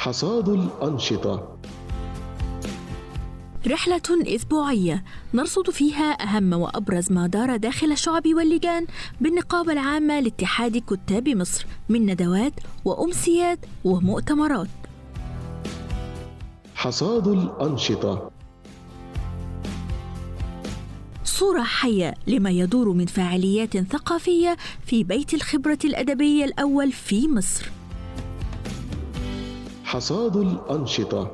حصاد الأنشطة. رحلة أسبوعية نرصد فيها أهم وأبرز ما دار داخل الشعب واللجان بالنقابة العامة لاتحاد كتاب مصر من ندوات وأمسيات ومؤتمرات. حصاد الأنشطة، صورة حية لما يدور من فعاليات ثقافية في بيت الخبرة الأدبية الأول في مصر. حصاد الأنشطة،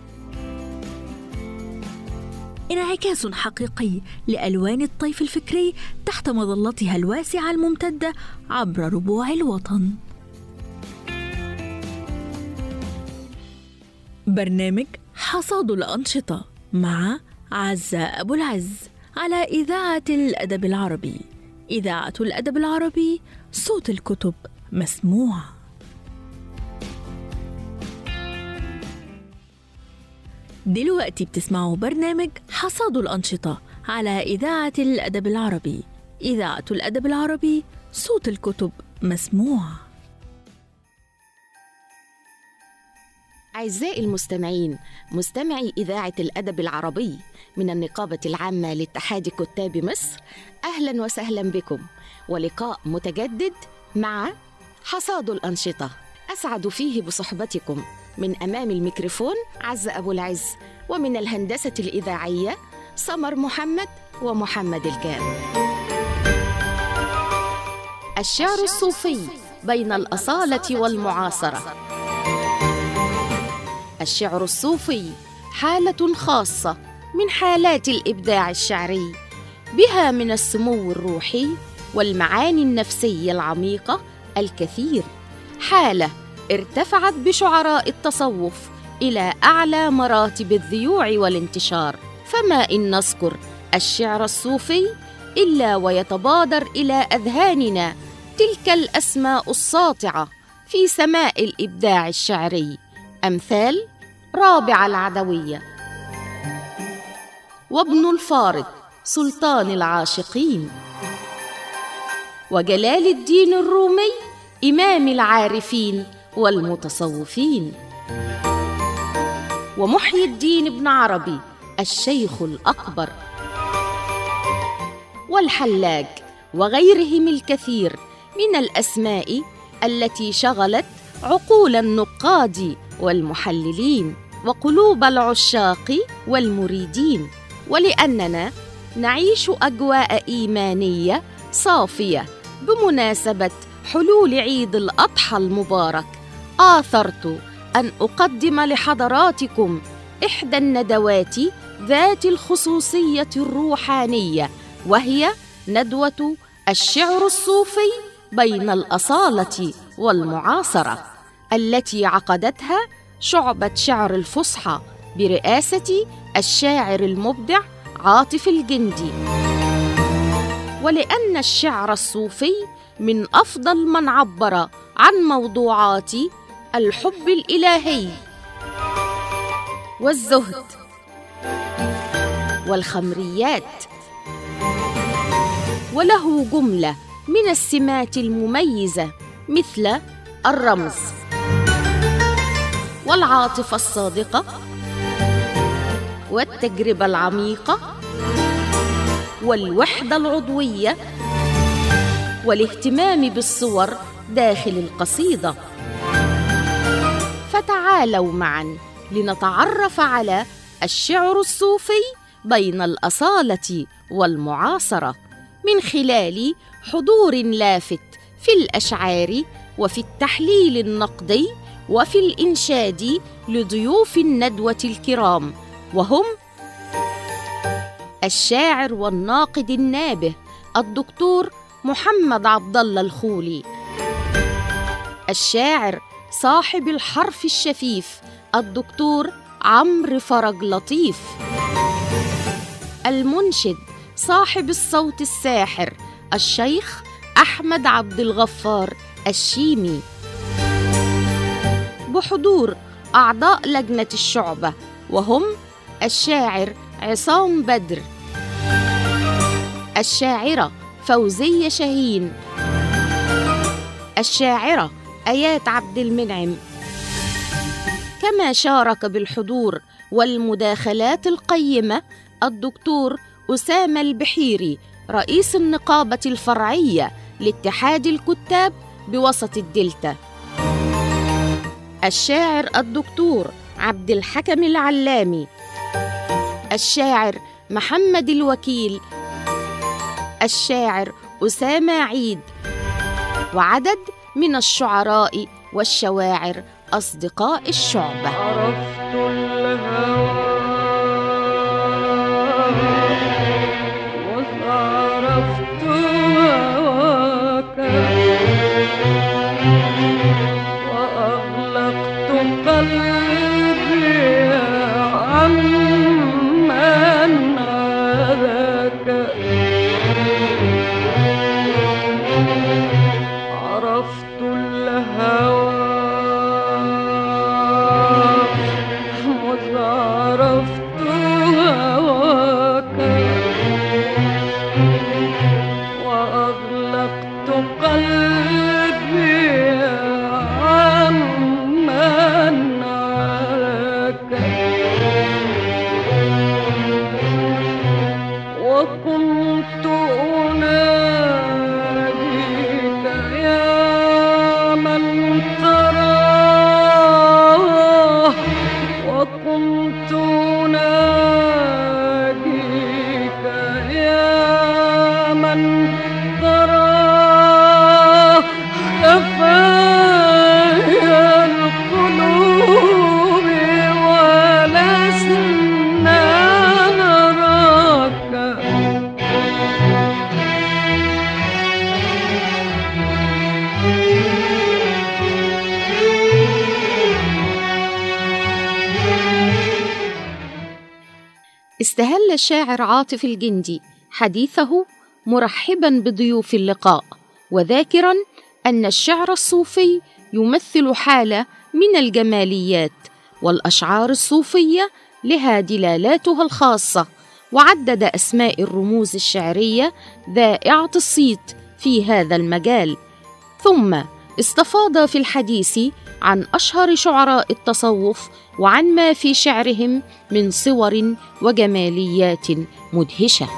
انعكاس حقيقي لألوان الطيف الفكري تحت مظلتها الواسعة الممتدة عبر ربوع الوطن. برنامج حصاد الأنشطة مع عزة أبو العز على إذاعة الأدب العربي. إذاعة الأدب العربي، صوت الكتب مسموع. دلوقتي بتسمعوا برنامج حصاد الأنشطة على إذاعة الأدب العربي. إذاعة الأدب العربي، صوت الكتب مسموع. أعزائي المستمعين، مستمعي إذاعة الأدب العربي من النقابة العامة لاتحاد كتاب مصر، أهلاً وسهلاً بكم ولقاء متجدد مع حصاد الأنشطة. أسعد فيه بصحبتكم من أمام الميكروفون عزة أبو العز، ومن الهندسة الإذاعية سمر محمد ومحمد الكام. الشعر الصوفي بين الأصالة والمعاصرة. الشعر الصوفي حالة خاصة من حالات الإبداع الشعري، بها من السمو الروحي والمعاني النفسية العميقة الكثير، حالة ارتفعت بشعراء التصوف إلى أعلى مراتب الذيوع والانتشار. فما إن نذكر الشعر الصوفي إلا ويتبادر إلى أذهاننا تلك الأسماء الساطعة في سماء الإبداع الشعري، أمثال رابعة العدوية، وابن الفارض سلطان العاشقين، وجلال الدين الرومي إمام العارفين والمتصوفين، ومحيي الدين بن عربي الشيخ الأكبر، والحلاج، وغيرهم الكثير من الأسماء التي شغلت عقول النقاد والمحللين وقلوب العشاق والمريدين. ولأننا نعيش أجواء إيمانية صافية بمناسبة حلول عيد الأضحى المبارك، آثرت أن أقدم لحضراتكم إحدى الندوات ذات الخصوصية الروحانية، وهي ندوة الشعر الصوفي بين الأصالة والمعاصرة، التي عقدتها شعبة شعر الفصحى برئاسة الشاعر المبدع عاطف الجندي. ولأن الشعر الصوفي من أفضل من عبر عن موضوعات الحب الإلهي والزهد والخمريات، وله جملة من السمات المميزة مثل الرمز والعاطفة الصادقة والتجربة العميقة والوحدة العضوية والاهتمام بالصور داخل القصيدة. فتعالوا معا لنتعرف على الشعر الصوفي بين الأصالة والمعاصرة من خلال حضور لافت في الأشعار وفي التحليل النقدي وفي الإنشاد لضيوف الندوة الكرام، وهم الشاعر والناقد النابه الدكتور محمد عبد الله الخولي، الشاعر صاحب الحرف الشفيف الدكتور عمرو فرج لطيف، المنشد صاحب الصوت الساحر الشيخ أحمد عبد الغفار الشيمي، بحضور أعضاء لجنة الشعبة وهم الشاعر عصام بدر، الشاعرة فوزية شاهين، الشاعرة آيات عبد المنعم، كما شارك بالحضور والمداخلات القيمة الدكتور أسامة البحيري رئيس النقابة الفرعية لاتحاد الكتاب بوسط الدلتا، الشاعر الدكتور عبد الحكم العلامي، الشاعر محمد الوكيل، الشاعر أسامة عيد، وعدد من الشعراء والشواعر أصدقاء الشعبة. عرفت الهوى وعرفت هواك وأغلقت قلبي عمن عاداك. عرفت الهوى عرفت هواك وأغلقت قلبي عمن عاك. وكنت أناديك يا من تراه، وكنت أناديك يا من تراه. خفايا القلوب ولسنا نراك. استهل الشاعر عاطف الجندي حديثه مرحبا بضيوف اللقاء، وذاكرا أن الشعر الصوفي يمثل حالة من الجماليات، والأشعار الصوفية لها دلالاتها الخاصة، وعدد أسماء الرموز الشعرية ذائعة الصيت في هذا المجال. ثم استفاض في الحديث عن أشهر شعراء التصوف وعن ما في شعرهم من صور وجماليات مدهشة.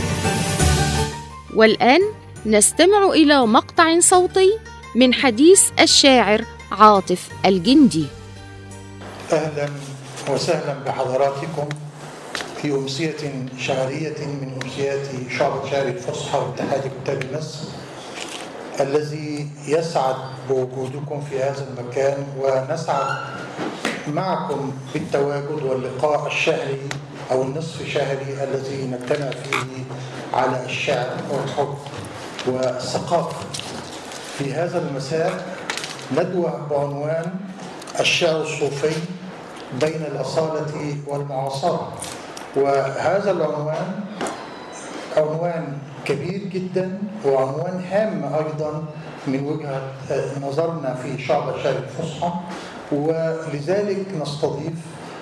والآن نستمع إلى مقطع صوتي من حديث الشاعر عاطف الجندي. أهلا وسهلا بحضراتكم في أمسية شعرية من أمسيات شعبة شعر الفصحى واتحاد كتاب مصر، الذي يسعد بوجودكم في هذا المكان، ونسعد معكم بالتواجد واللقاء الشهري أو النصف شهري الذي نجتمع فيه على الشعر والحب والثقافة. في هذا المساء ندوة بعنوان الشعر الصوفي بين الأصالة والمعاصرة، وهذا العنوان عنوان كبير جدا وعنوان هام أيضا من وجهة نظرنا في شعب شعر الفصحى، ولذلك نستضيف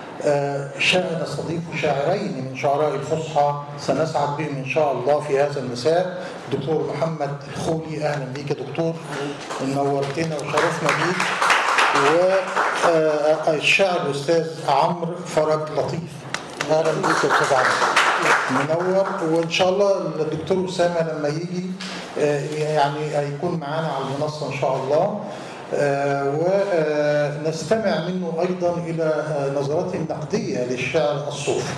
شاعرين من شعراء الفصحى سنسعد بهم إن شاء الله في هذا المساء. دكتور محمد الخولي، أهلا بيك يا دكتور، نورتنا وشرفنا بيك. والشاعر الأستاذ عمرو فرج لطيف، أهلا بيك يا أستاذ عمرو، منور. وإن شاء الله الدكتور أسامة لما يجي يعني هيكون معانا على المنصة إن شاء الله، ونستمع منه أيضا إلى نظرات نقدية للشعر الصوفي.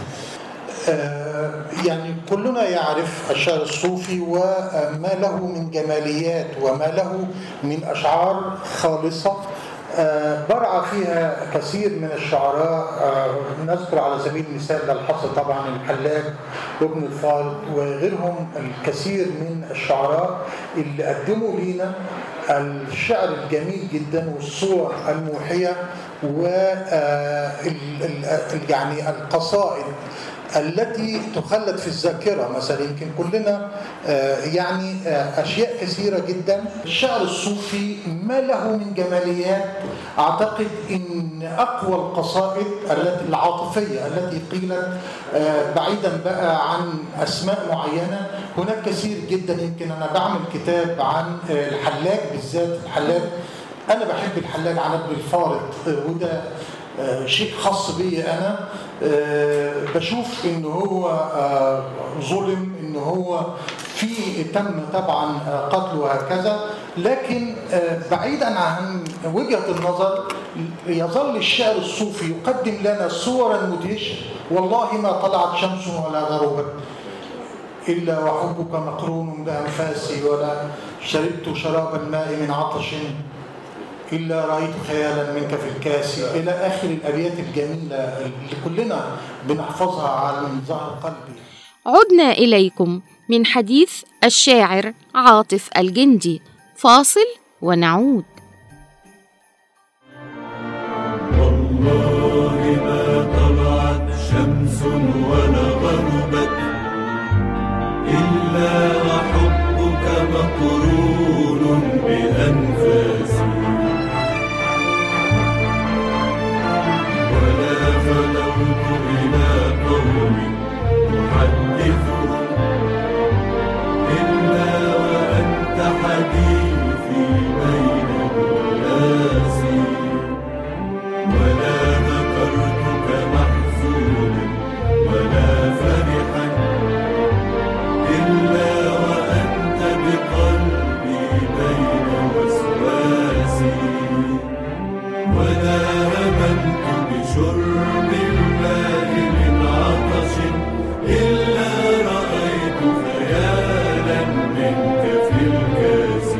يعني كلنا يعرف الشعر الصوفي وما له من جماليات وما له من أشعار خالصة برع فيها كثير من الشعراء. نذكر على سبيل المثال للحصر طبعا الحلاج وابن الفارض وغيرهم الكثير من الشعراء اللي قدموا لنا الشعر الجميل جدا والصور الموحية يعني القصائد التي تخلد في الذاكرة. مثلا يمكن كلنا يعني أشياء كثيرة جدا. الشعر الصوفي ما له من جماليات. أعتقد أن أقوى القصائد العاطفية التي قيلت بعيدا بقى عن أسماء معينة، هناك كثير جدا. يمكن أنا بعمل كتاب عن الحلاج بالذات. الحلاج أنا بحب الحلاج عن ابن الفارض، وده شيء خاص بي أنا، بشوف إنه هو ظلم، إنه هو تم طبعا قتله وهكذا، لكن بعيدا عن وجهة النظر يظل الشعر الصوفي يقدم لنا صورا مدهشة. والله ما طلعت شمس ولا غربت إلا وحبك مقرون بأنفاسي، ولا شربت شراب الماء من عطش إلا رأيت خيالا منك في الكاس، إلى آخر الأبيات الجميلة اللي كلنا بنحفظها على ظهر قلبي. عدنا إليكم من حديث الشاعر عاطف الجندي، فاصل ونعود. والله ما طلعت شمس ولا غربت إلا وحبك مقرون بأنفاسي، ولا خلوت إلى قوم أحدثهم إلا وأنت حديثي بين الناس، ولا ذكرتك محزونا ولا فرحا إلا وأنت بقلبي بين وسواسي، ولا هممت بشرب الماء من عطش إلا رأيت خيالا منك في الكاس،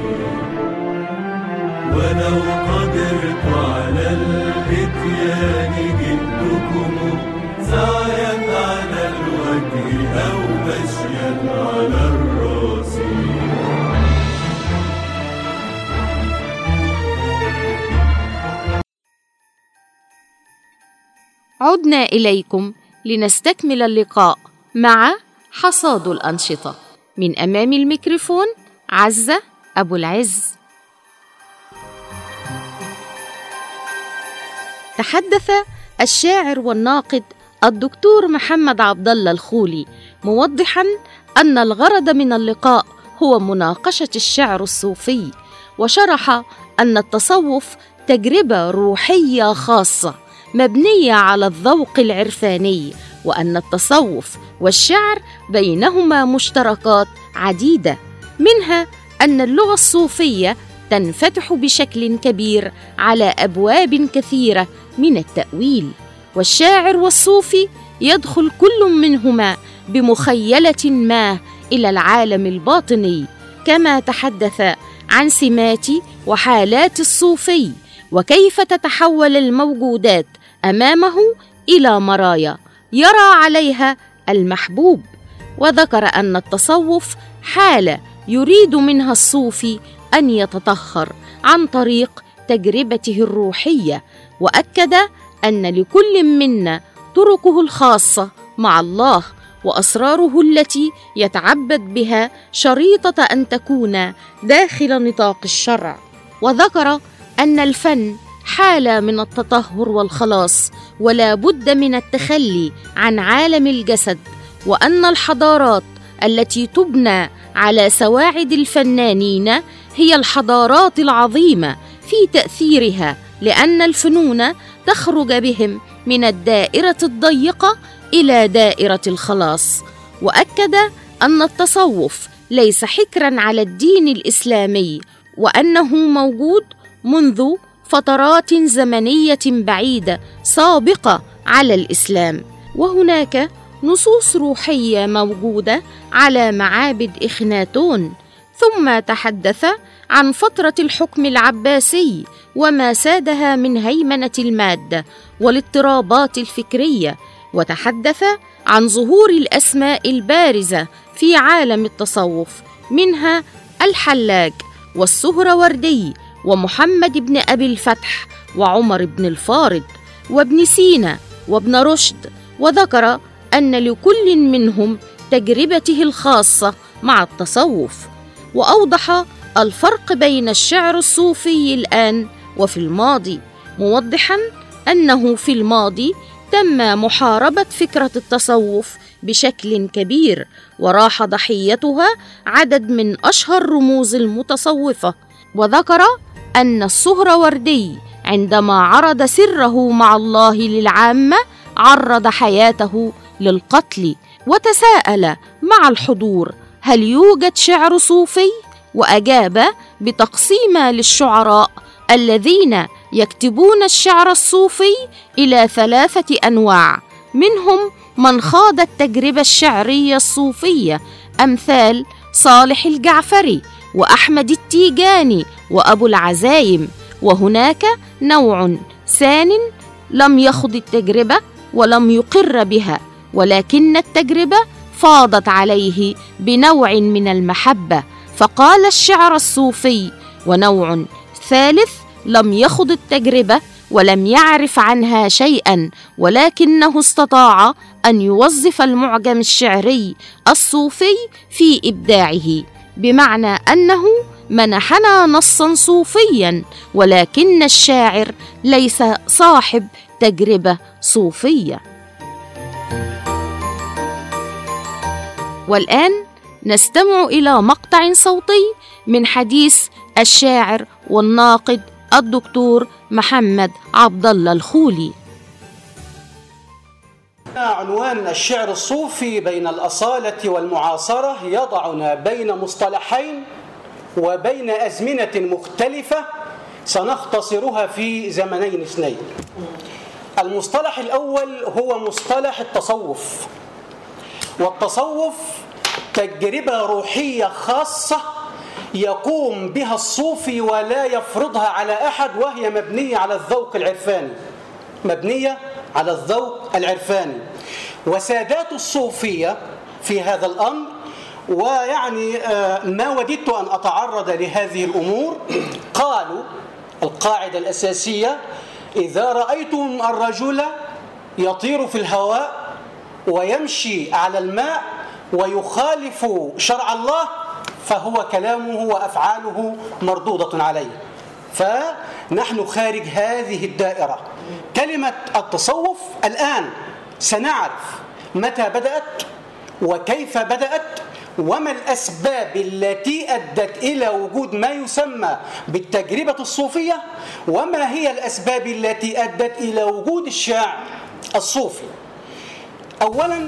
ولو قدرت على الإتيان جئتكم سعيا على الوجه أو مشيا على الراس. عدنا إليكم لنستكمل اللقاء مع حصاد الأنشطة. من أمام الميكروفون عزة أبو العز. تحدث الشاعر والناقد الدكتور محمد عبد الله الخولي موضحاً أن الغرض من اللقاء هو مناقشة الشعر الصوفي، وشرح أن التصوف تجربة روحية خاصة مبنية على الذوق العرفاني، وأن التصوف والشعر بينهما مشتركات عديدة، منها أن اللغة الصوفية تنفتح بشكل كبير على أبواب كثيرة من التأويل، والشاعر والصوفي يدخل كل منهما بمخيلة ما إلى العالم الباطني، كما تحدث عن سمات وحالات الصوفي وكيف تتحول الموجودات أمامه إلى مرايا يرى عليها المحبوب، وذكر أن التصوف حالة يريد منها الصوفي أن يتطهر عن طريق تجربته الروحية، وأكد أن لكل منا طرقه الخاصة مع الله وأسراره التي يتعبد بها شريطة أن تكون داخل نطاق الشرع، وذكر أن الفن حالة من التطهر والخلاص، ولا بد من التخلي عن عالم الجسد، وأن الحضارات التي تبنى على سواعد الفنانين هي الحضارات العظيمة في تأثيرها، لأن الفنون تخرج بهم من الدائرة الضيقة إلى دائرة الخلاص. وأكد أن التصوف ليس حكراً على الدين الإسلامي، وأنه موجود منذ فترات زمنية بعيدة سابقة على الإسلام، وهناك نصوص روحية موجودة على معابد إخناتون. ثم تحدث عن فترة الحكم العباسي وما سادها من هيمنة المادة والاضطرابات الفكرية، وتحدث عن ظهور الأسماء البارزة في عالم التصوف، منها الحلاج والسهروردي ومحمد بن أبي الفتح وعمر بن الفارض وابن سينا وابن رشد، وذكر أن لكل منهم تجربته الخاصة مع التصوف، وأوضح الفرق بين الشعر الصوفي الآن وفي الماضي، موضحاً أنه في الماضي تم محاربة فكرة التصوف بشكل كبير، وراح ضحيتها عدد من أشهر رموز المتصوفة، وذكر أن السهروردي عندما عرض سره مع الله للعامة عرض حياته للقتل، وتساءل مع الحضور: هل يوجد شعر صوفي؟ وأجاب بتقسيم للشعراء الذين يكتبون الشعر الصوفي إلى 3 أنواع، منهم من خاض التجربة الشعرية الصوفية أمثال صالح الجعفري وأحمد التيجاني وأبو العزايم، وهناك نوع ثان لم يخض التجربة ولم يقر بها، ولكن التجربة فاضت عليه بنوع من المحبة فقال الشعر الصوفي. ونوع ثالث لم يخض التجربة ولم يعرف عنها شيئا، ولكنه استطاع أن يوظف المعجم الشعري الصوفي في إبداعه، بمعنى أنه منحنا نصا صوفيا، ولكن الشاعر ليس صاحب تجربة صوفية. والآن نستمع إلى مقطع صوتي من حديث الشاعر والناقد الدكتور محمد عبد الله الخولي. عنوان الشعر الصوفي بين الأصالة والمعاصرة يضعنا بين مصطلحين وبين أزمنة مختلفة سنختصرها في زمنين اثنين. المصطلح الأول هو مصطلح التصوف، والتصوف تجربة روحية خاصة يقوم بها الصوفي ولا يفرضها على أحد، وهي مبنية على الذوق العرفاني، مبنية على الذوق العرفاني. وسادات الصوفية في هذا الأمر، ويعني ما وددت أن أتعرض لهذه الأمور، قالوا القاعدة الأساسية: إذا رأيتم الرجل يطير في الهواء ويمشي على الماء ويخالف شرع الله فهو كلامه وأفعاله مردودة عليه. فنحن خارج هذه الدائرة. كلمة التصوف الآن سنعرف متى بدأت وكيف بدأت وما الأسباب التي أدت إلى وجود ما يسمى بالتجربة الصوفية، وما هي الأسباب التي أدت إلى وجود الشعر الصوفي. أولا،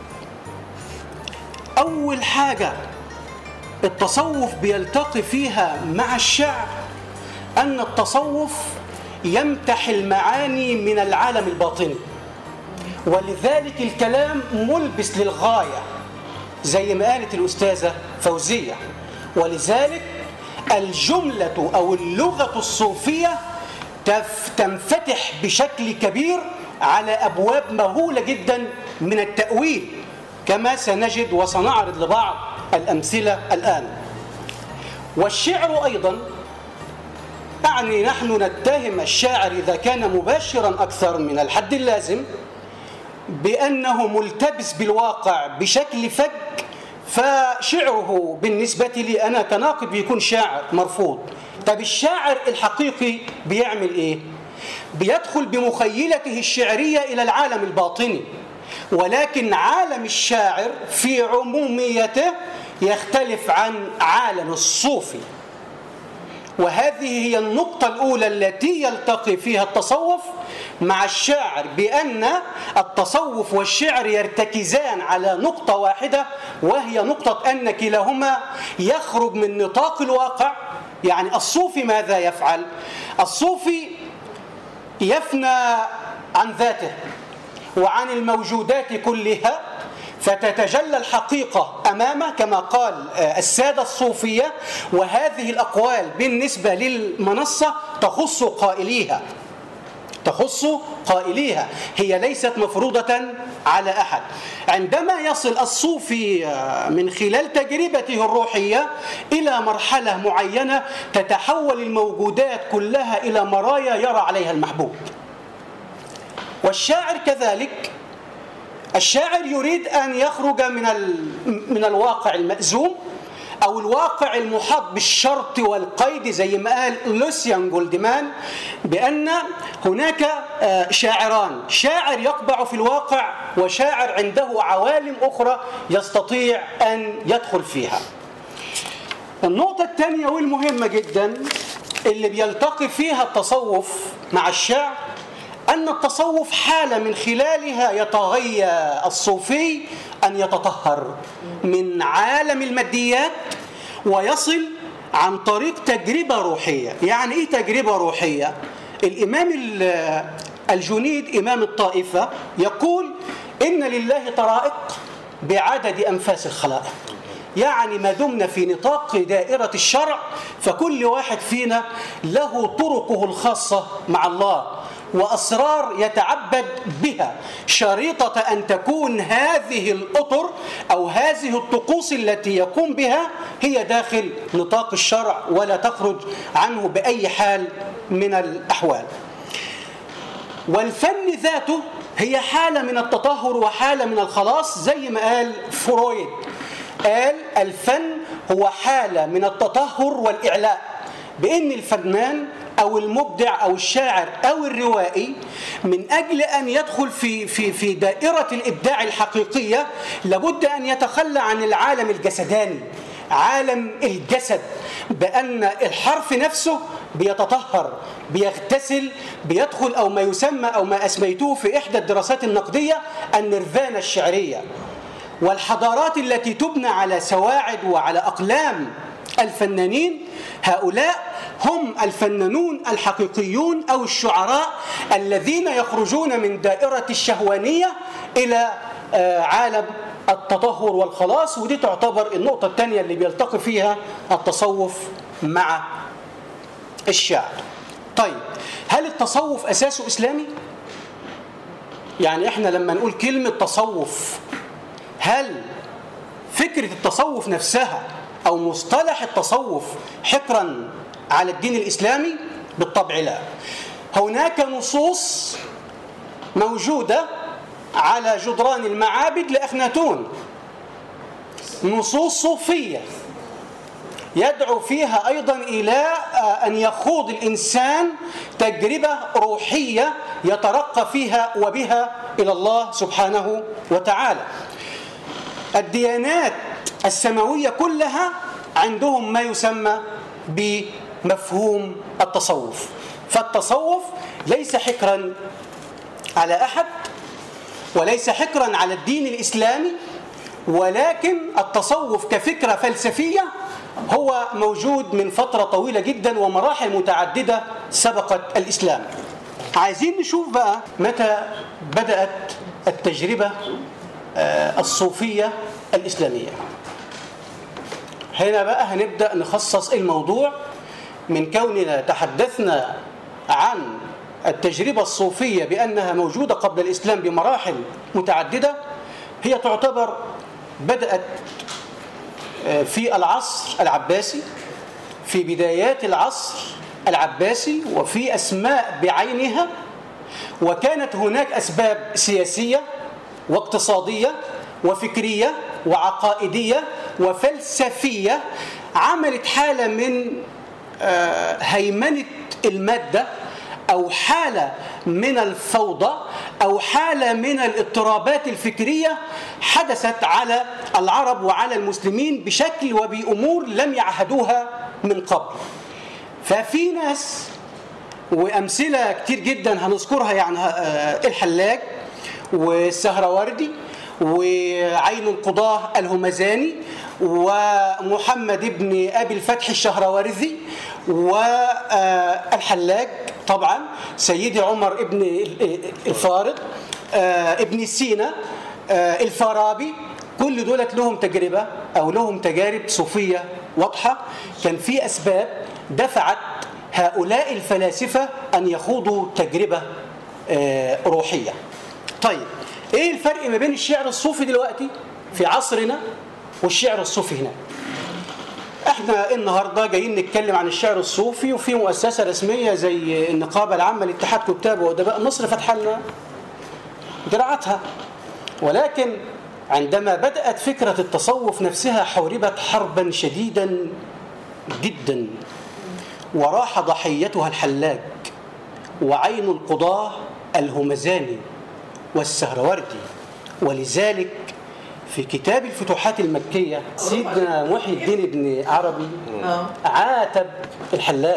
أول حاجة التصوف بيلتقي فيها مع الشعر أن التصوف يمتح المعاني من العالم الباطني، ولذلك الكلام ملبس للغاية زي ما قالت الأستاذة فوزية. ولذلك الجملة أو اللغة الصوفية تنفتح بشكل كبير على أبواب مهولة جدا من التأويل، كما سنجد وسنعرض لبعض الأمثلة الآن. والشعر أيضا، يعني نحن نتهم الشاعر إذا كان مباشرا أكثر من الحد اللازم بأنه ملتبس بالواقع بشكل فج، فشعره بالنسبة لي أنا كناقد بيكون شاعر مرفوض. طب الشاعر الحقيقي بيعمل إيه؟ بيدخل بمخيلته الشعرية إلى العالم الباطني، ولكن عالم الشاعر في عموميته يختلف عن عالم الصوفي. وهذه هي النقطة الأولى التي يلتقي فيها التصوف مع الشاعر، بأن التصوف والشعر يرتكزان على نقطة واحدة، وهي نقطة أن كلاهما يخرج من نطاق الواقع. يعني الصوفي ماذا يفعل؟ الصوفي يفنى عن ذاته وعن الموجودات كلها، فتتجلى الحقيقة أمامه كما قال السادة الصوفية. وهذه الأقوال بالنسبة للمنصة تخص قائليها، هي ليست مفروضة على أحد. عندما يصل الصوفي من خلال تجربته الروحية إلى مرحلة معينة تتحول الموجودات كلها إلى مرايا يرى عليها المحبوب. والشاعر كذلك، الشاعر يريد أن يخرج من الواقع المأزوم أو الواقع المحاط بالشرط والقيد، زي ما قال لوسيان جولدمان بأن هناك شاعران: شاعر يقبع في الواقع، وشاعر عنده عوالم أخرى يستطيع أن يدخل فيها. النقطة الثانية والمهمة جدا اللي بيلتقي فيها التصوف مع الشعر أن التصوف حالة من خلالها يتغيى الصوفي أن يتطهر من عالم الماديات ويصل عن طريق تجربة روحية. يعني إيه تجربة روحية؟ الإمام الجنيد إمام الطائفة يقول إن لله طرائق بعدد أنفاس الخلائق. يعني ما دمنا في نطاق دائرة الشرع فكل واحد فينا له طرقه الخاصة مع الله وأسرار يتعبد بها، شريطة أن تكون هذه الأطر أو هذه الطقوس التي يقوم بها هي داخل نطاق الشرع ولا تخرج عنه بأي حال من الأحوال. والفن ذاته هي حالة من التطهر وحالة من الخلاص، زي ما قال فرويد، قال الفن هو حالة من التطهر والإعلاء، بأن الفنان أو المبدع أو الشاعر أو الروائي من أجل أن يدخل في دائرة الإبداع الحقيقية لابد أن يتخلى عن العالم الجسداني، عالم الجسد، بأن الحرف نفسه بيتطهر، بيغتسل، بيدخل أو ما يسمى أو ما أسميته في إحدى الدراسات النقدية النيرفانا الشعرية. والحضارات التي تبنى على سواعد وعلى أقلام الفنانين هؤلاء هم الفنانون الحقيقيون أو الشعراء الذين يخرجون من دائرة الشهوانية إلى عالم التطهر والخلاص. ودي تعتبر النقطة الثانية اللي بيلتقي فيها التصوف مع الشعر. طيب، هل التصوف أساسه إسلامي؟ يعني إحنا لما نقول كلمة تصوف، هل فكرة التصوف نفسها أو مصطلح التصوف حكرا على الدين الإسلامي؟ بالطبع لا. هناك نصوص موجودة على جدران المعابد لأخناتون، نصوص صوفية يدعو فيها أيضا إلى أن يخوض الإنسان تجربة روحية يترقى فيها وبها إلى الله سبحانه وتعالى. الديانات السماوية كلها عندهم ما يسمى بمفهوم التصوف. فالتصوف ليس حكرا على أحد وليس حكرا على الدين الإسلامي، ولكن التصوف كفكرة فلسفية هو موجود من فترة طويلة جدا ومراحل متعددة سبقت الإسلام. عايزين نشوف بقى متى بدأت التجربة الصوفية الإسلامية. هنا بقى هنبدأ نخصص الموضوع من كوننا تحدثنا عن التجربة الصوفية بأنها موجودة قبل الإسلام بمراحل متعددة. هي تعتبر بدأت في العصر العباسي، في بدايات العصر العباسي، وفي أسماء بعينها، وكانت هناك أسباب سياسية واقتصادية وفكرية وعقائدية وفلسفية عملت حالة من هيمنة المادة أو حالة من الفوضى أو حالة من الاضطرابات الفكرية حدثت على العرب وعلى المسلمين بشكل وبأمور لم يعهدوها من قبل. ففي ناس وأمثلة كتير جدا هنذكرها، يعني الحلاج والسهروردي وعين القضاة الهمزاني ومحمد بن أبي الفتح الشهروردي والحلاج طبعا سيدي عمر ابن الفارض ابن سينا الفارابي. كل دولت لهم تجربة أو لهم تجارب صوفية واضحة. كان في أسباب دفعت هؤلاء الفلاسفة أن يخوضوا تجربة روحية. طيب، إيه الفرق ما بين الشعر الصوفي دلوقتي في عصرنا والشعر الصوفي هنا؟ احنا النهارده جايين نتكلم عن الشعر الصوفي، وفي مؤسسة رسمية زي النقابة العامة لاتحاد كتاب وأدباء مصر فتح لنا دراعتها. ولكن عندما بدأت فكرة التصوف نفسها حوربت حربا شديدا جدا، وراح ضحيتها الحلاج وعين القضاة الهمزاني والسهروردي. ولذلك في كتاب الفتوحات المكية سيدنا محي الدين بن عربي عاتب الحلاج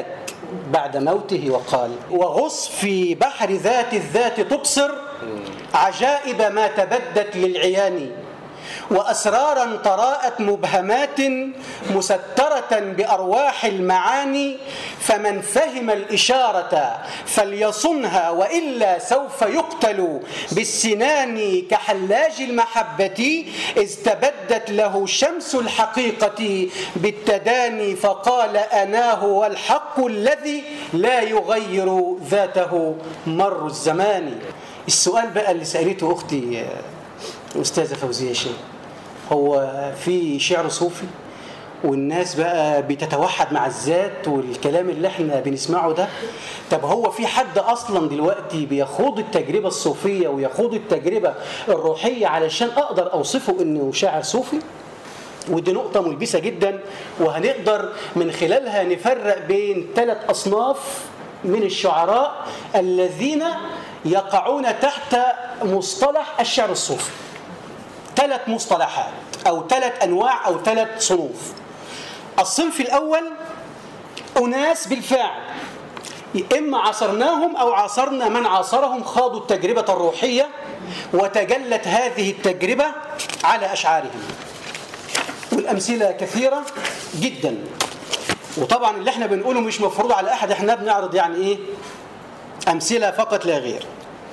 بعد موته وقال: وغص في بحر ذات الذات تبصر عجائب ما تبدت للعيان، وأسرارا تراءت مبهمات مسترة بأرواح المعاني، فمن فهم الإشارة فليصنها، وإلا سوف يقتل بالسنان كحلاج المحبة، إذ تبدت له شمس الحقيقة بالتداني، فقال: أنا هو الحق الذي لا يغير ذاته مر الزمان. السؤال بقى اللي سألته أختي الأستاذة فوزية شيخ، هو في شعر صوفي والناس بقى بتتوحد مع الذات والكلام اللي احنا بنسمعه ده؟ طب هو في حد أصلا دلوقتي بيخوض التجربة الصوفية ويخوض التجربة الروحية علشان أقدر أوصفه إنه شاعر صوفي؟ ودي نقطة ملبسة جدا، وهنقدر من خلالها نفرق بين 3 أصناف من الشعراء الذين يقعون تحت مصطلح الشعر الصوفي. 3 مصطلحات أو 3 أنواع أو 3 صنوف. الصنف الأول أناس بالفعل إما عاصرناهم أو عاصرنا من عاصرهم، خاضوا التجربة الروحية وتجلت هذه التجربة على أشعارهم، والأمثلة كثيرة جدا. وطبعا اللي احنا بنقوله مش مفروض على أحد، احنا بنعرض يعني إيه أمثلة فقط لا غير.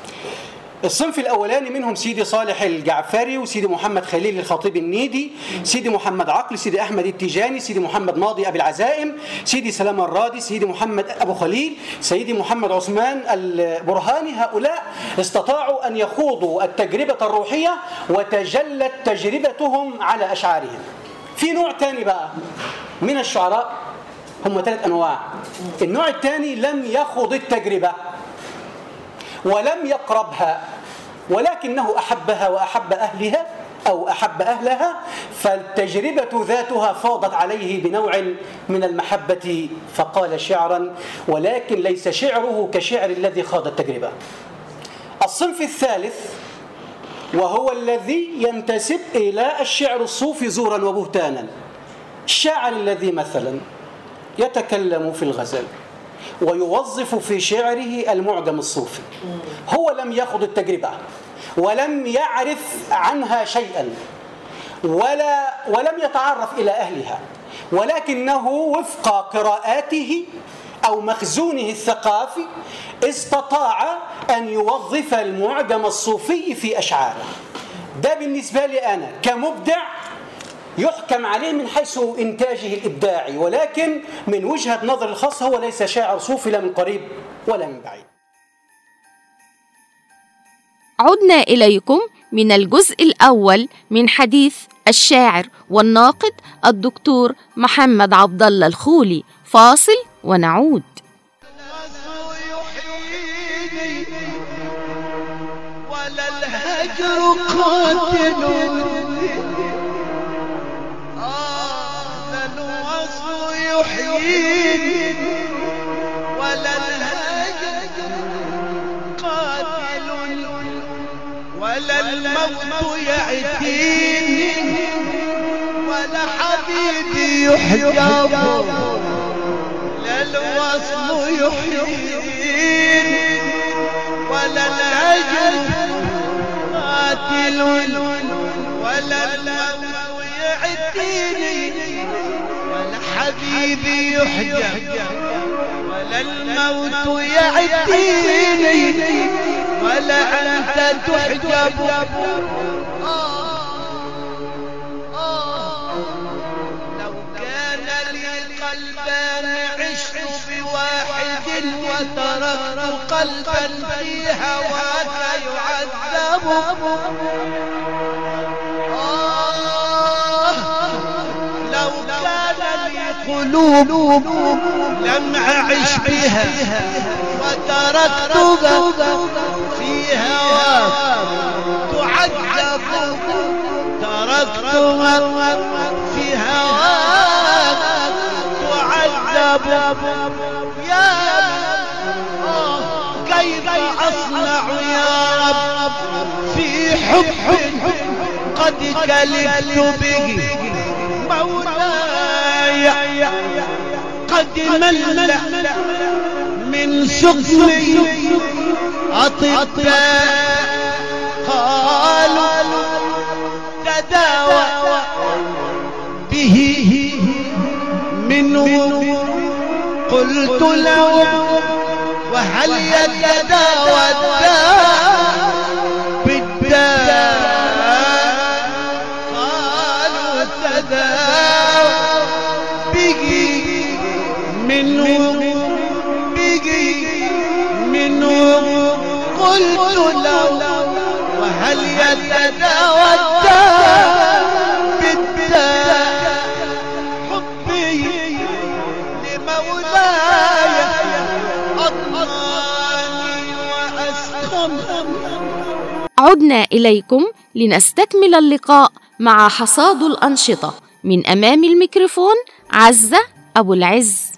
الصنف الأولاني منهم سيدي صالح الجعفري، وسيدي محمد خليل الخطيب النيدي، سيدي محمد عقل، سيدي أحمد التيجاني، سيدي محمد ماضي أبي العزائم، سيدي سلام الرادي، سيدي محمد أبو خليل، سيدي محمد عثمان البرهاني. هؤلاء استطاعوا أن يخوضوا التجربة الروحية وتجلت تجربتهم على أشعارهم. في نوع تاني بقى من الشعراء، هم 3 أنواع. النوع الثاني لم يخوض التجربة ولم يقربها، ولكنه أحبها وأحب أهلها أو أحب أهلها، فالتجربة ذاتها فاضت عليه بنوع من المحبة فقال شعرا، ولكن ليس شعره كشعر الذي خاض التجربة. الصنف الثالث وهو الذي ينتسب إلى الشعر الصوفي زورا وبهتانا، الشاعر الذي مثلا يتكلم في الغزل ويوظف في شعره المعجم الصوفي. هو لم يخض التجربة ولم يعرف عنها شيئا ولم يتعرف إلى أهلها، ولكنه وفق قراءاته أو مخزونه الثقافي استطاع أن يوظف المعجم الصوفي في أشعاره. ده بالنسبة لي أنا كمبدع يحكم عليه من حيث إنتاجه الإبداعي، ولكن من وجهة نظر الخاصة هو ليس شاعر صوفي لا من قريب ولا من بعيد. عدنا إليكم من الجزء الأول من حديث الشاعر والناقد الدكتور محمد عبد الله الخولي. فاصل ونعود. ولا الهجر قاتل، الوصل يحييني، ولا الهجر قاتل، ولا الموت يأتيني، ولا حبيبي يحجب، لا الوصل يحييني، ولا الهجر قاتل، ولا الموت يأتيني، ولا حبيبي يحجب، ولا الموت يأتيني، ولا أنت تحجب. لو كان لي قلبان عشت بواحد، وتركت قلبا في هواك يعذب. لو كان لي قلوب لم أعش بها، وتركتها في هواك تعذب. تركتها في هواك تعذب. يا كيف أصنع يا رب في حب قد كلفت به مولاي، قد مل من سقمي أطباء قالوا تداوى به منه. قلت لهم وهل يتداوى الداء بالداء؟ قالوا تداوى به منه قلت له وهل يتداوى الداء بالداء؟ حبي لمولاي أضناني وأسقم. عدنا إليكم لنستكمل اللقاء مع حصاد الأنشطة. من أمام الميكروفون عزة أبو العز.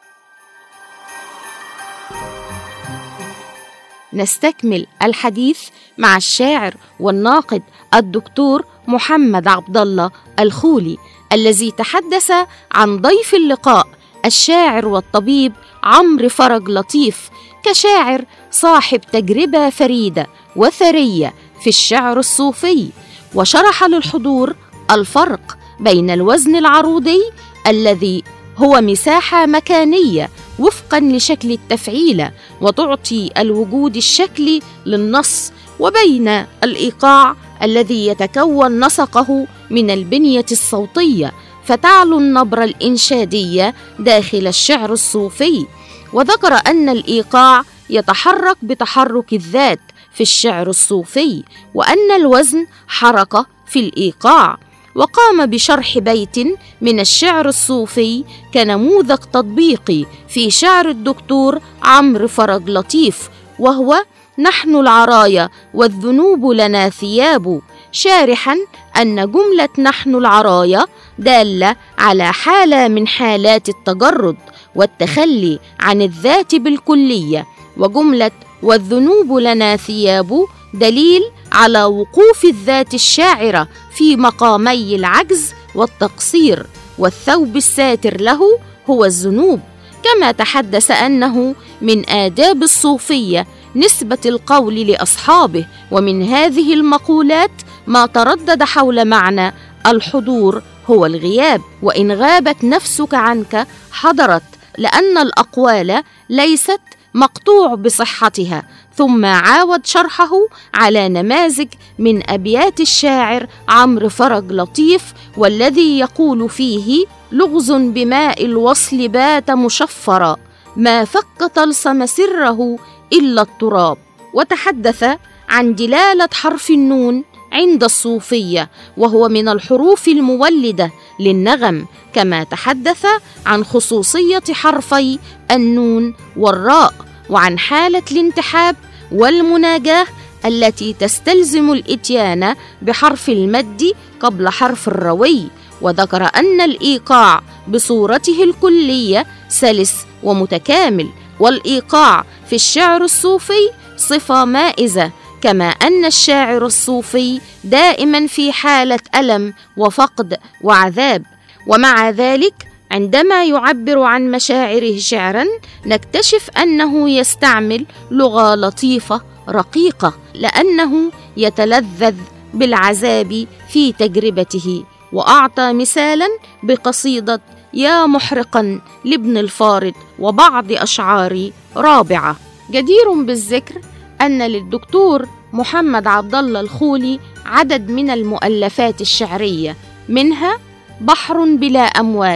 نستكمل الحديث مع الشاعر والناقد الدكتور محمد عبد الله الخولي، الذي تحدث عن ضيف اللقاء الشاعر والطبيب عمرو فرج لطيف كشاعر صاحب تجربة فريدة وثرية في الشعر الصوفي، وشرح للحضور الفرق بين الوزن العروضي الذي هو مساحة مكانية وفقاً لشكل التفعيلة وتعطي الوجود الشكلي للنص، وبين الإيقاع الذي يتكون نسقه من البنية الصوتية فتعلو النبرة الإنشادية داخل الشعر الصوفي. وذكر أن الإيقاع يتحرك بتحرك الذات في الشعر الصوفي، وأن الوزن حركة في الإيقاع. وقام بشرح بيت من الشعر الصوفي كنموذج تطبيقي في شعر الدكتور عمرو فرج لطيف، وهو نحن العرايا والذنوب لنا ثياب، شارحا أن جملة نحن العرايا دالة على حالة من حالات التجرد والتخلي عن الذات بالكلية، وجملة والذنوب لنا ثياب دليل على وقوف الذات الشاعرة في مقامي العجز والتقصير، والثوب الساتر له هو الذنوب. كما تحدث أنه من آداب الصوفية نسبة القول لأصحابه، ومن هذه المقولات ما تردد حول معنى الحضور هو الغياب، وإن غابت نفسك عنك حضرت، لأن الأقوال ليست مقطوع بصحتها. ثم عاود شرحه على نماذج من أبيات الشاعر عمرو فرج لطيف، والذي يقول فيه: لغز بماء الوصل بات مشفرا، ما فك طلسم سره إلا التراب. وتحدث عن دلالة حرف النون عند الصوفية، وهو من الحروف المولدة للنغم، كما تحدث عن خصوصية حرفي النون والراء، وعن حالة الانتحاب والمناجاة التي تستلزم الإتيان بحرف المد قبل حرف الروي. وذكر أن الإيقاع بصورته الكلية سلس ومتكامل، والإيقاع في الشعر الصوفي صفة مائزة، كما أن الشاعر الصوفي دائما في حالة ألم وفقد وعذاب. ومع ذلك عندما يعبر عن مشاعره شعرا نكتشف أنه يستعمل لغة لطيفة رقيقة، لأنه يتلذذ بالعذاب في تجربته. وأعطى مثالا بقصيدة يا محرقا لابن الفارض وبعض أشعار رابعة. جدير بالذكر أن للدكتور محمد عبد الله الخولي عدد من المؤلفات الشعرية، منها بحر بلا أمواج،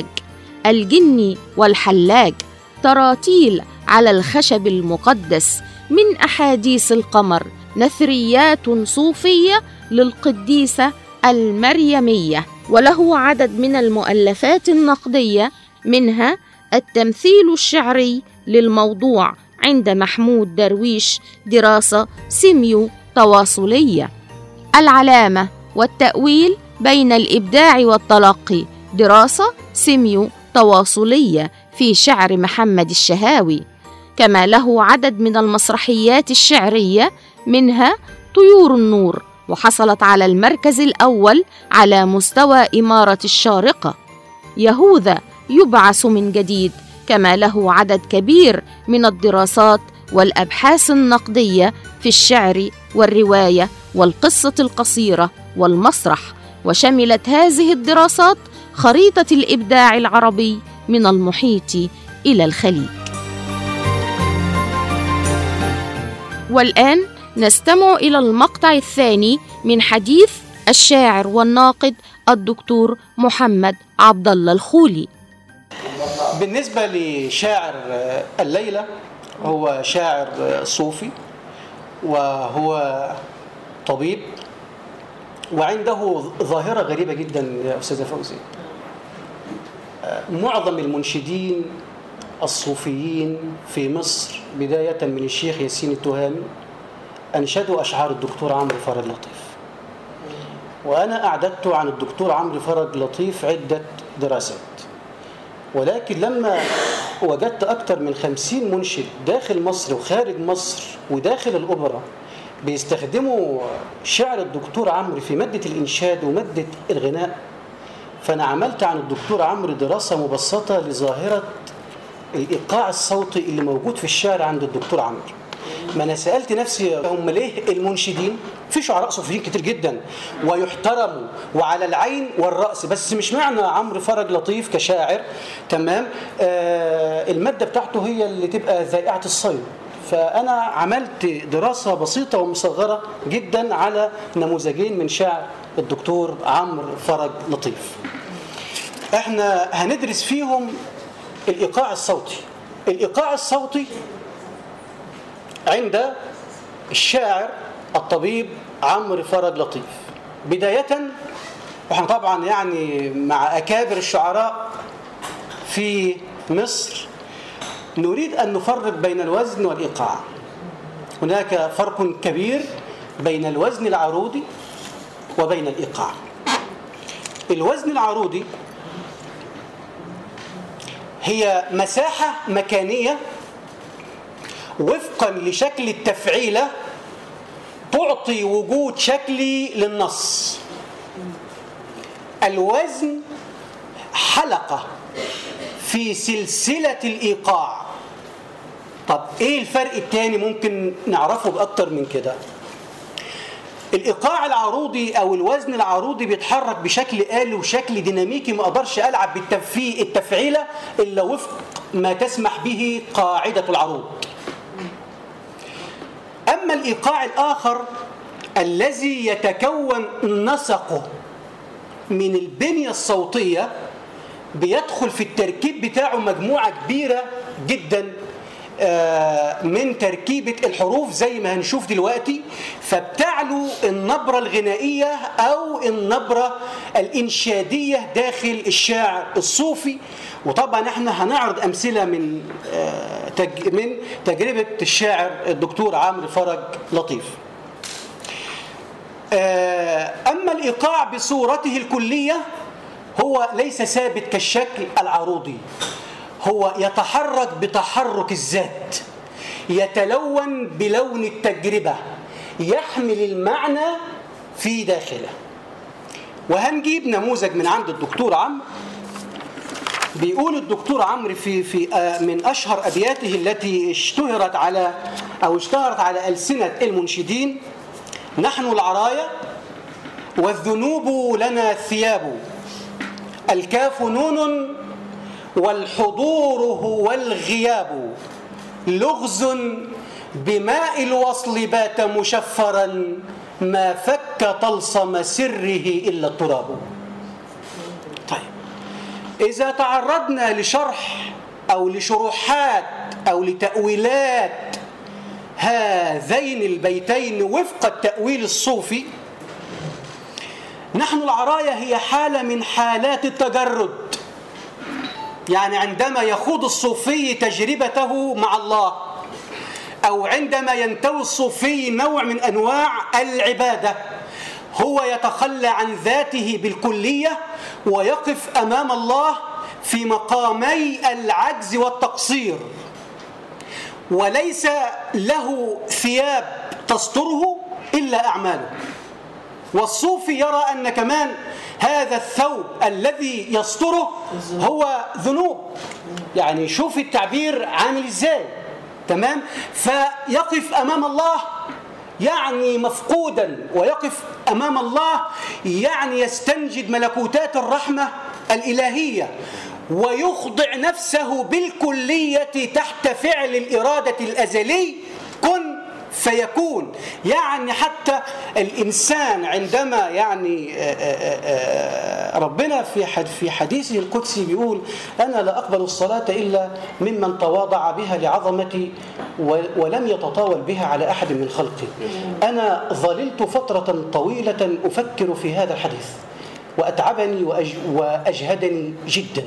الجن والحلاج، تراتيل على الخشب المقدس، من أحاديث القمر، نثريات صوفية للقديسة المريمية. وله عدد من المؤلفات النقدية، منها التمثيل الشعري للموضوع عند محمود درويش، دراسة سيميو تواصلية، العلامة والتأويل بين الإبداع والتلقي، دراسة سيميو تواصلية في شعر محمد الشهاوي. كما له عدد من المسرحيات الشعرية، منها طيور النور، وحصلت على المركز الأول على مستوى إمارة الشارقة، يهوذا يبعث من جديد، كما له عدد كبير من الدراسات والأبحاث النقدية في الشعر والرواية والقصة القصيرة والمسرح، وشملت هذه الدراسات خريطة الإبداع العربي من المحيط إلى الخليج. والآن نستمع إلى المقطع الثاني من حديث الشاعر والناقد الدكتور محمد عبد الله الخولي. بالنسبة لشاعر الليلة، هو شاعر صوفي وهو طبيب، وعنده ظاهرة غريبة جدا يا أستاذة فوزي. معظم المنشدين الصوفيين في مصر بداية من الشيخ ياسين التهامي أنشدوا أشعار الدكتور عمرو فرج لطيف، وأنا أعددت عن الدكتور عمرو فرج لطيف عدة دراسات، ولكن لما وجدت أكثر من 50 منشد داخل مصر وخارج مصر وداخل الأوبرا بيستخدموا شعر الدكتور عمرو في مادة الإنشاد ومادة الغناء، فأنا عملت عن الدكتور عمرو دراسة مبسطة لظاهرة الإيقاع الصوتي اللي موجود في الشعر عند الدكتور عمرو. ما أنا سألت نفسي هم ليه المنشدين في شعراء صوفيين كتير جدا ويحترموا وعلى العين والرأس، بس مش معنى عمرو فرج لطيف كشاعر تمام المادة بتاعته هي اللي تبقى ذائعة الصيد. فأنا عملت دراسة بسيطة ومصغرة جدا على نموذجين من شعر الدكتور عمرو فرج لطيف. احنا هندرس فيهم الإيقاع الصوتي. الإيقاع الصوتي عند الشاعر الطبيب عمرو فرج لطيف بداية، وإحنا طبعا يعني مع أكابر الشعراء في مصر نريد أن نفرق بين الوزن والإيقاع. هناك فرق كبير بين الوزن العروضي وبين الإيقاع. الوزن العروضي هي مساحة مكانية وفقا لشكل التفعيلة تعطي وجود شكلي للنص. الوزن حلقة في سلسلة الإيقاع. طب إيه الفرق التاني ممكن نعرفه بأكتر من كده؟ الإيقاع العروضي أو الوزن العروضي بيتحرك بشكل آلي وشكل ديناميكي، ما أقدرش ألعب بالتفعيلة إلا وفق ما تسمح به قاعدة العروض. أما الإيقاع الآخر الذي يتكون نسقه من البنية الصوتية بيدخل في التركيب بتاعه مجموعة كبيرة جدا من تركيبة الحروف زي ما هنشوف دلوقتي، فبتعلو النبرة الغنائية أو النبرة الإنشادية داخل الشعر الصوفي. وطبعا احنا هنعرض أمثلة من تجربة الشاعر الدكتور عمرو فرج لطيف. أما الإيقاع بصورته الكلية هو ليس ثابت كالشكل العروضي، هو يتحرك بتحرك الذات، يتلون بلون التجربة، يحمل المعنى في داخله. وهنجيب نموذج من عند الدكتور عمرو. بيقول الدكتور عمرو في من أشهر أبياته التي اشتهرت على ألسنة المنشدين: نحن العرايا والذنوب لنا ثياب، الكاف نون والحضور هو الغياب، لغز بماء الوصل بات مشفرا، ما فك طلسم سره إلا التراب. طيب، إذا تعرضنا لشرح أو لشروحات أو لتأويلات هذين البيتين وفق التأويل الصوفي، نحن العرايا هي حالة من حالات التجرد، يعني عندما يخوض الصوفي تجربته مع الله، أو عندما ينتوي الصوفي نوع من أنواع العبادة، هو يتخلى عن ذاته بالكلية ويقف أمام الله في مقامي العجز والتقصير، وليس له ثياب تستره إلا أعماله. والصوفي يرى أن كمان هذا الثوب الذي يستره هو ذنوب، يعني شوف التعبير عامل ازاي. تمام. فيقف امام الله يعني مفقودا، ويقف امام الله يعني يستنجد ملكوتات الرحمه الالهيه، ويخضع نفسه بالكليه تحت فعل الاراده الازلي كن فيكون. يعني حتى الإنسان عندما يعني ربنا في حديثه القدسي بيقول: أنا لا أقبل الصلاة إلا ممن تواضع بها لعظمتي ولم يتطاول بها على أحد من خلقي. أنا ظللت فترة طويلة أفكر في هذا الحديث وأتعبني وأجهدني جدا،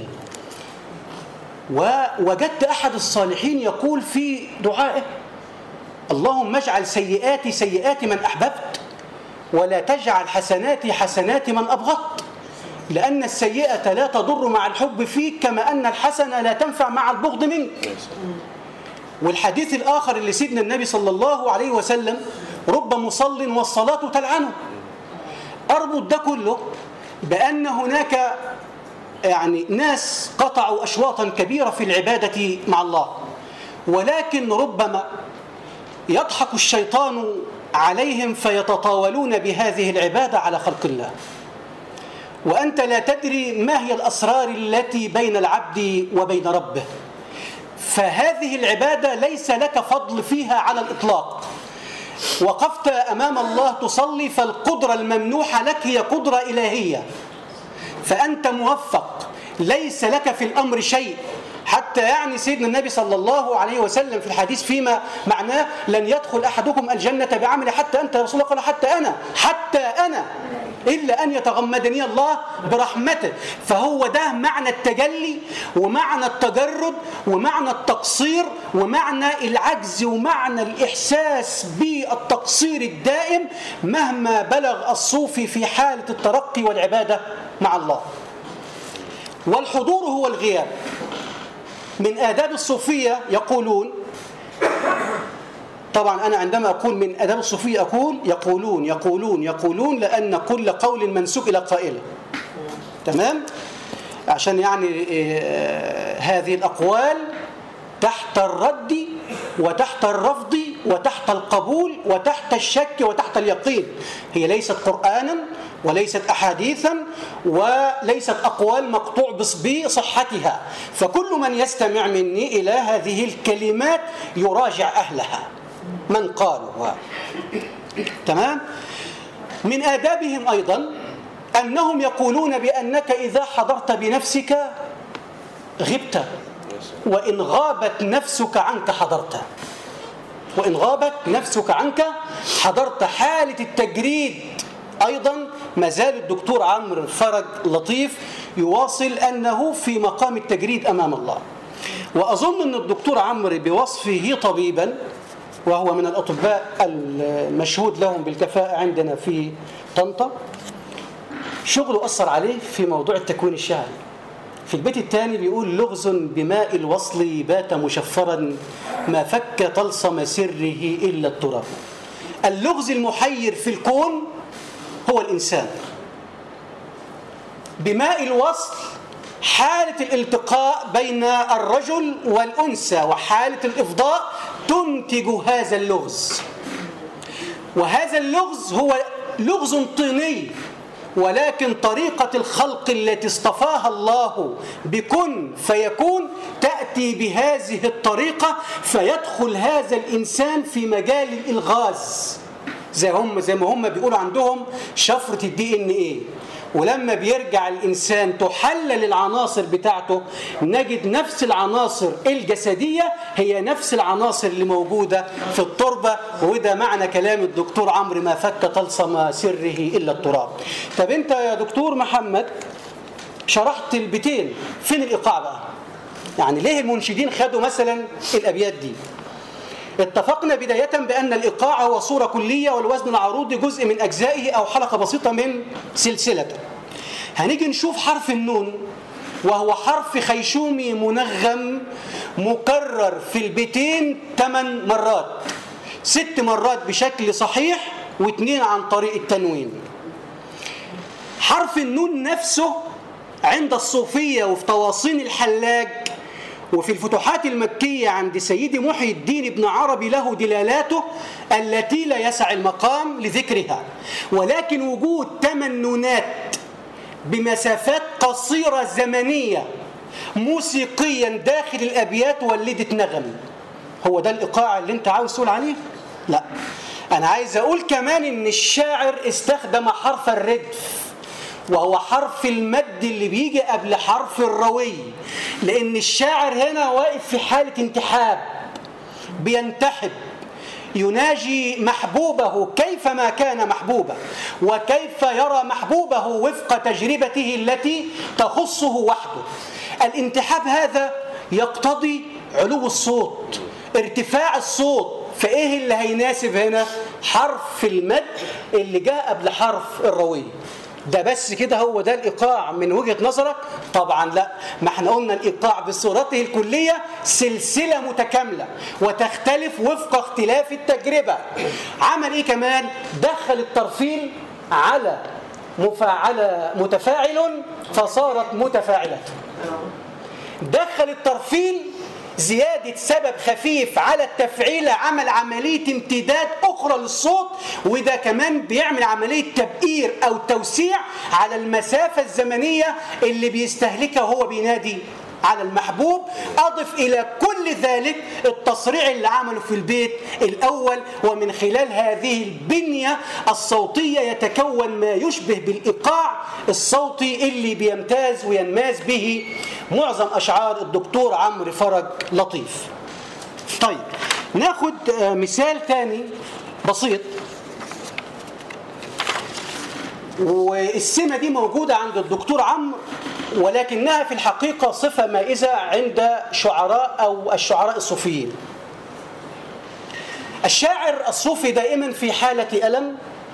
ووجدت أحد الصالحين يقول في دعائه: اللهم اجعل سيئاتي سيئات من أحببت ولا تجعل حسناتي حسنات من أبغضت، لأن السيئة لا تضر مع الحب فيك كما أن الحسنة لا تنفع مع البغض منك. والحديث الآخر اللي سيدنا النبي صلى الله عليه وسلم: رب مصل والصلاة تلعنه. أربط ده كله بأن هناك يعني ناس قطعوا أشواطا كبيرة في العبادة مع الله، ولكن ربما يضحك الشيطان عليهم فيتطاولون بهذه العبادة على خلق الله، وأنت لا تدري ما هي الأسرار التي بين العبد وبين ربه. فهذه العبادة ليس لك فضل فيها على الإطلاق. وقفت أمام الله تصلي، فالقدرة الممنوحة لك هي قدرة إلهية، فأنت موفق، ليس لك في الأمر شيء. حتى يعني سيدنا النبي صلى الله عليه وسلم في الحديث فيما معناه: لن يدخل أحدكم الجنة بعمل حتى أنت يا رسول الله، قال: حتى أنا إلا أن يتغمدني الله برحمته. فهو ده معنى التجلي، ومعنى التجرد، ومعنى التقصير، ومعنى العجز، ومعنى الإحساس بالتقصير الدائم مهما بلغ الصوفي في حالة الترقي والعبادة مع الله. والحضور هو الغياب. من آداب الصوفية طبعا أنا عندما أقول من آداب الصوفية أقول يقولون لأن كل قول منسوب إلى قائله. تمام؟ عشان يعني هذه الأقوال تحت الرد وتحت الرفض وتحت القبول وتحت الشك وتحت اليقين. هي ليست قرآنا وليست أحاديثا وليست أقوال مقطوع بصحتها. فكل من يستمع مني إلى هذه الكلمات يراجع أهلها من قالوا. تمام؟ من آدابهم أيضا أنهم يقولون بأنك إذا حضرت بنفسك غبت، وإن غابت نفسك عنك حضرت. وإن غابت نفسك عنك حضرت. حالة التجريد أيضا ما زال الدكتور عمرو فرج لطيف يواصل أنه في مقام التجريد أمام الله. وأظن أن الدكتور عمرو بوصفه طبيبا، وهو من الأطباء المشهود لهم بالكفاءة عندنا في طنطا، شغله أثر عليه في موضوع التكوين الشعري. في البيت الثاني بيقول: لغز بماء الوصل بات مشفرا ما فك طلسم سره إلا التراب. اللغز المحير في الكون هو الإنسان. بماء الوصل حالة الالتقاء بين الرجل والأنثى وحالة الإفضاء تنتج هذا اللغز. وهذا اللغز هو لغز طيني، ولكن طريقة الخلق التي اصطفاها الله بكن فيكون تأتي بهذه الطريقة، فيدخل هذا الإنسان في مجال الإلغاز زي ما هم بيقولوا عندهم شفرة الDNA. ولما بيرجع الإنسان تحلل العناصر بتاعته نجد نفس العناصر الجسدية هي نفس العناصر اللي موجودة في التربة. وده معنى كلام الدكتور عمرو: ما فك طلسم سره إلا التراب. طب أنت يا دكتور محمد شرحت البيتين، فين الإيقاع بقى؟ يعني ليه المنشدين خدوا مثلا الأبيات دي؟ اتفقنا بداية بأن الإيقاع هو صورة كلية، والوزن العروضي جزء من أجزائه أو حلقة بسيطة من سلسلته. هنيجي نشوف حرف النون، وهو حرف خيشومي منغم مكرر في البيتين 8 مرات، 6 مرات بشكل صحيح و2 عن طريق التنوين. حرف النون نفسه عند الصوفية وفي تواصين الحلاج وفي الفتوحات المكية عند سيدي محي الدين بن عربي له دلالاته التي لا يسع المقام لذكرها، ولكن وجود تمنونات بمسافات قصيرة زمنية موسيقيا داخل الأبيات ولدت نغم. هو ده الإيقاع اللي انت عاوز تقول عليه؟ لا، أنا عايز أقول كمان إن الشاعر استخدم حرف الردف، وهو حرف المد اللي بيجي قبل حرف الروي، لأن الشاعر هنا واقف في حالة انتحاب، بينتحب، يناجي محبوبه كيفما كان محبوبه، وكيف يرى محبوبه وفق تجربته التي تخصه وحده. الانتحاب هذا يقتضي علو الصوت، ارتفاع الصوت، فايه اللي هيناسب هنا؟ حرف المد اللي جاء قبل حرف الروي. ده بس كده هو ده الإيقاع من وجهة نظرك؟ طبعا لا، ما احنا قلنا الإيقاع بصورته الكلية سلسلة متكاملة وتختلف وفق اختلاف التجربة. عمل ايه كمان؟ دخل الترفيل على متفاعل فصارت متفاعلة. دخل الترفيل زيادة سبب خفيف على التفعيل، عمل عملية امتداد أخرى للصوت، وده كمان بيعمل عملية تبئير أو توسيع على المسافة الزمنية اللي بيستهلكها وهو بينادي على المحبوب. أضف إلى كل ذلك التصريع اللي عمله في البيت الأول، ومن خلال هذه البنية الصوتية يتكون ما يشبه بالإيقاع الصوتي اللي بيمتاز وينماز به معظم أشعار الدكتور عمرو فرج لطيف. طيب ناخد مثال تاني بسيط، والسمة دي موجودة عند الدكتور عمرو، ولكنها في الحقيقة صفة مائزة عند شعراء أو الشعراء الصوفيين. الشاعر الصوفي دائما في حالة ألم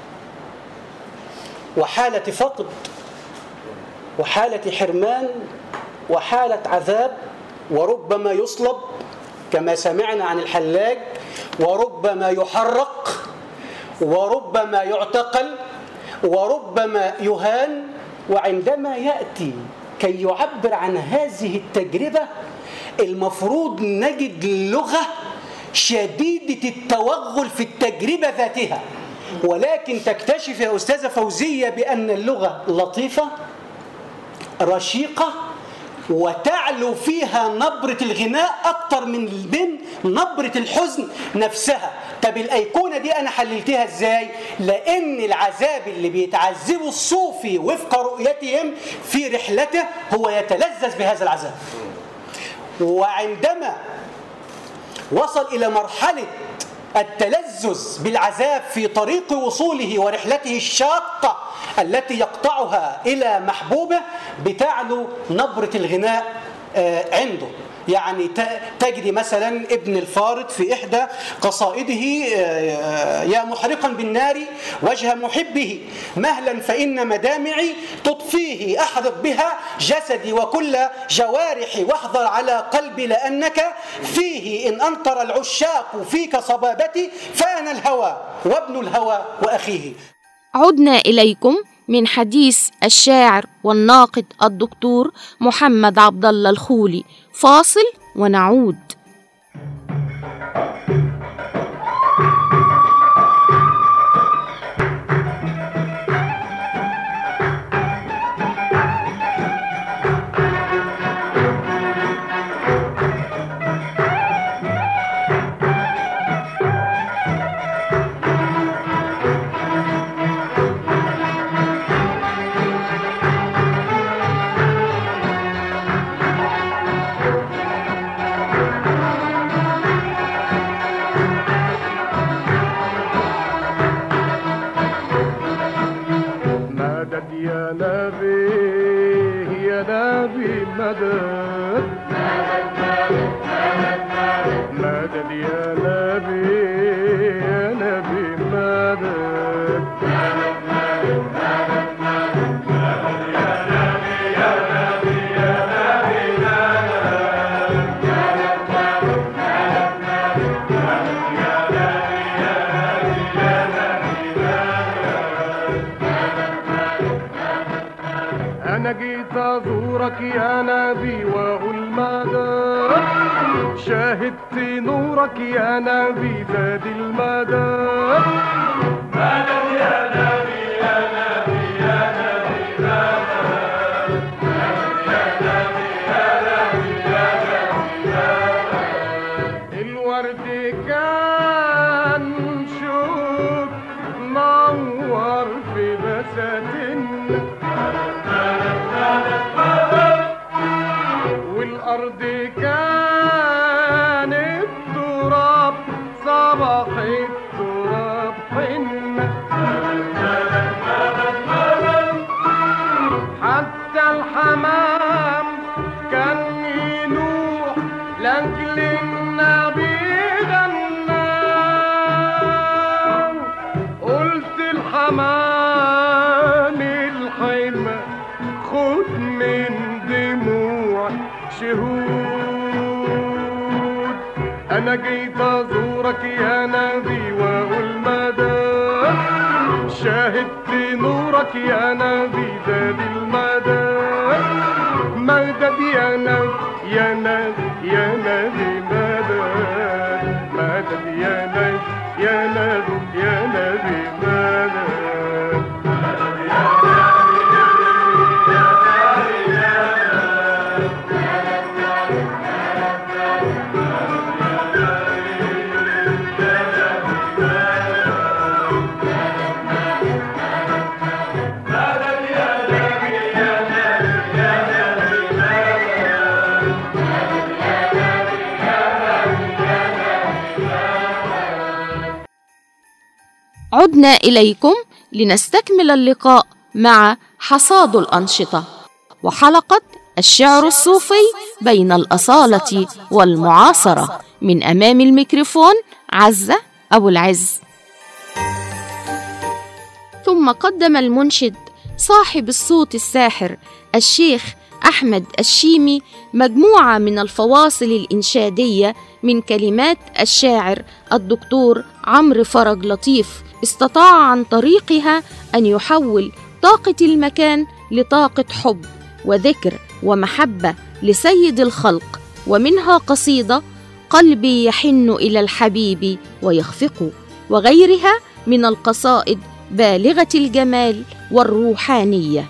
وحالة فقد وحالة حرمان وحالة عذاب، وربما يصلب كما سمعنا عن الحلاج، وربما يحرق، وربما يعتقل، وربما يهان. وعندما يأتي كي يعبر عن هذه التجربة المفروض نجد لغة شديدة التوغل في التجربة ذاتها، ولكن تكتشف يا أستاذة فوزية بأن اللغة لطيفة رشيقة، وتعلو فيها نبرة الغناء أكتر من نبرة الحزن نفسها. طب الأيقونة دي أنا حللتها إزاي؟ لأن العذاب اللي بيتعذبه الصوفي وفق رؤيتهم في رحلته هو يتلذذ بهذا العذاب، وعندما وصل إلى مرحلة التلذذ بالعذاب في طريق وصوله ورحلته الشاقة التي يقطعها إلى محبوبه بتعلو نبرة الغناء عنده. يعني تجد مثلا ابن الفارض في إحدى قصائده: يا محرقا بالنار وجه محبه مهلا فإن مدامعي تطفيه، أحرق بها جسدي وكل جوارحي، واحذر على قلبي لأنك فيه، إن أنطر العشاق فيك صبابتي فأنا الهوى وابن الهوى وأخيه. عدنا إليكم من حديث الشاعر والناقد الدكتور محمد عبد الله الخولي. فاصل ونعود. يا نبي يا نبي مدد مدد يا نبي يا نبي مدد أنا جيت جيت أزورك يا نبي وأقول مدد، شاهدت نورك يا نبي زاد المدد. مدد يا نبي يا نبي يا نبي مدد، مدد يا نبي يا نبي يا نبي مدد. الورد كان شوق نور في بساتنا، والأرض كانت تراب صباح التراب حنة، حتى الحمام كان ينوح لأجل النبي غنى. قلت الحمام الحلمة خد من دموع شهود، أنا جيت أزورك يا نبي وأقول مدد، شاهدت نورك يا نبي زاد المدد. مدد يا نبي يا نبي يا نبي مدد، مدد يا نبي يا نبي يا نبي مدد. عدنا إليكم لنستكمل اللقاء مع حصاد الأنشطة وحلقة الشعر الصوفي بين الأصالة والمعاصرة. من أمام الميكروفون عزة أبو العز. ثم قدم المنشد صاحب الصوت الساحر الشيخ أحمد الشيمي مجموعة من الفواصل الإنشادية من كلمات الشاعر الدكتور عمرو فرج لطيف، استطاع عن طريقها أن يحول طاقة المكان لطاقة حب وذكر ومحبة لسيد الخلق. ومنها قصيدة قلبي يحن إلى الحبيب ويخفق، وغيرها من القصائد بالغة الجمال والروحانية.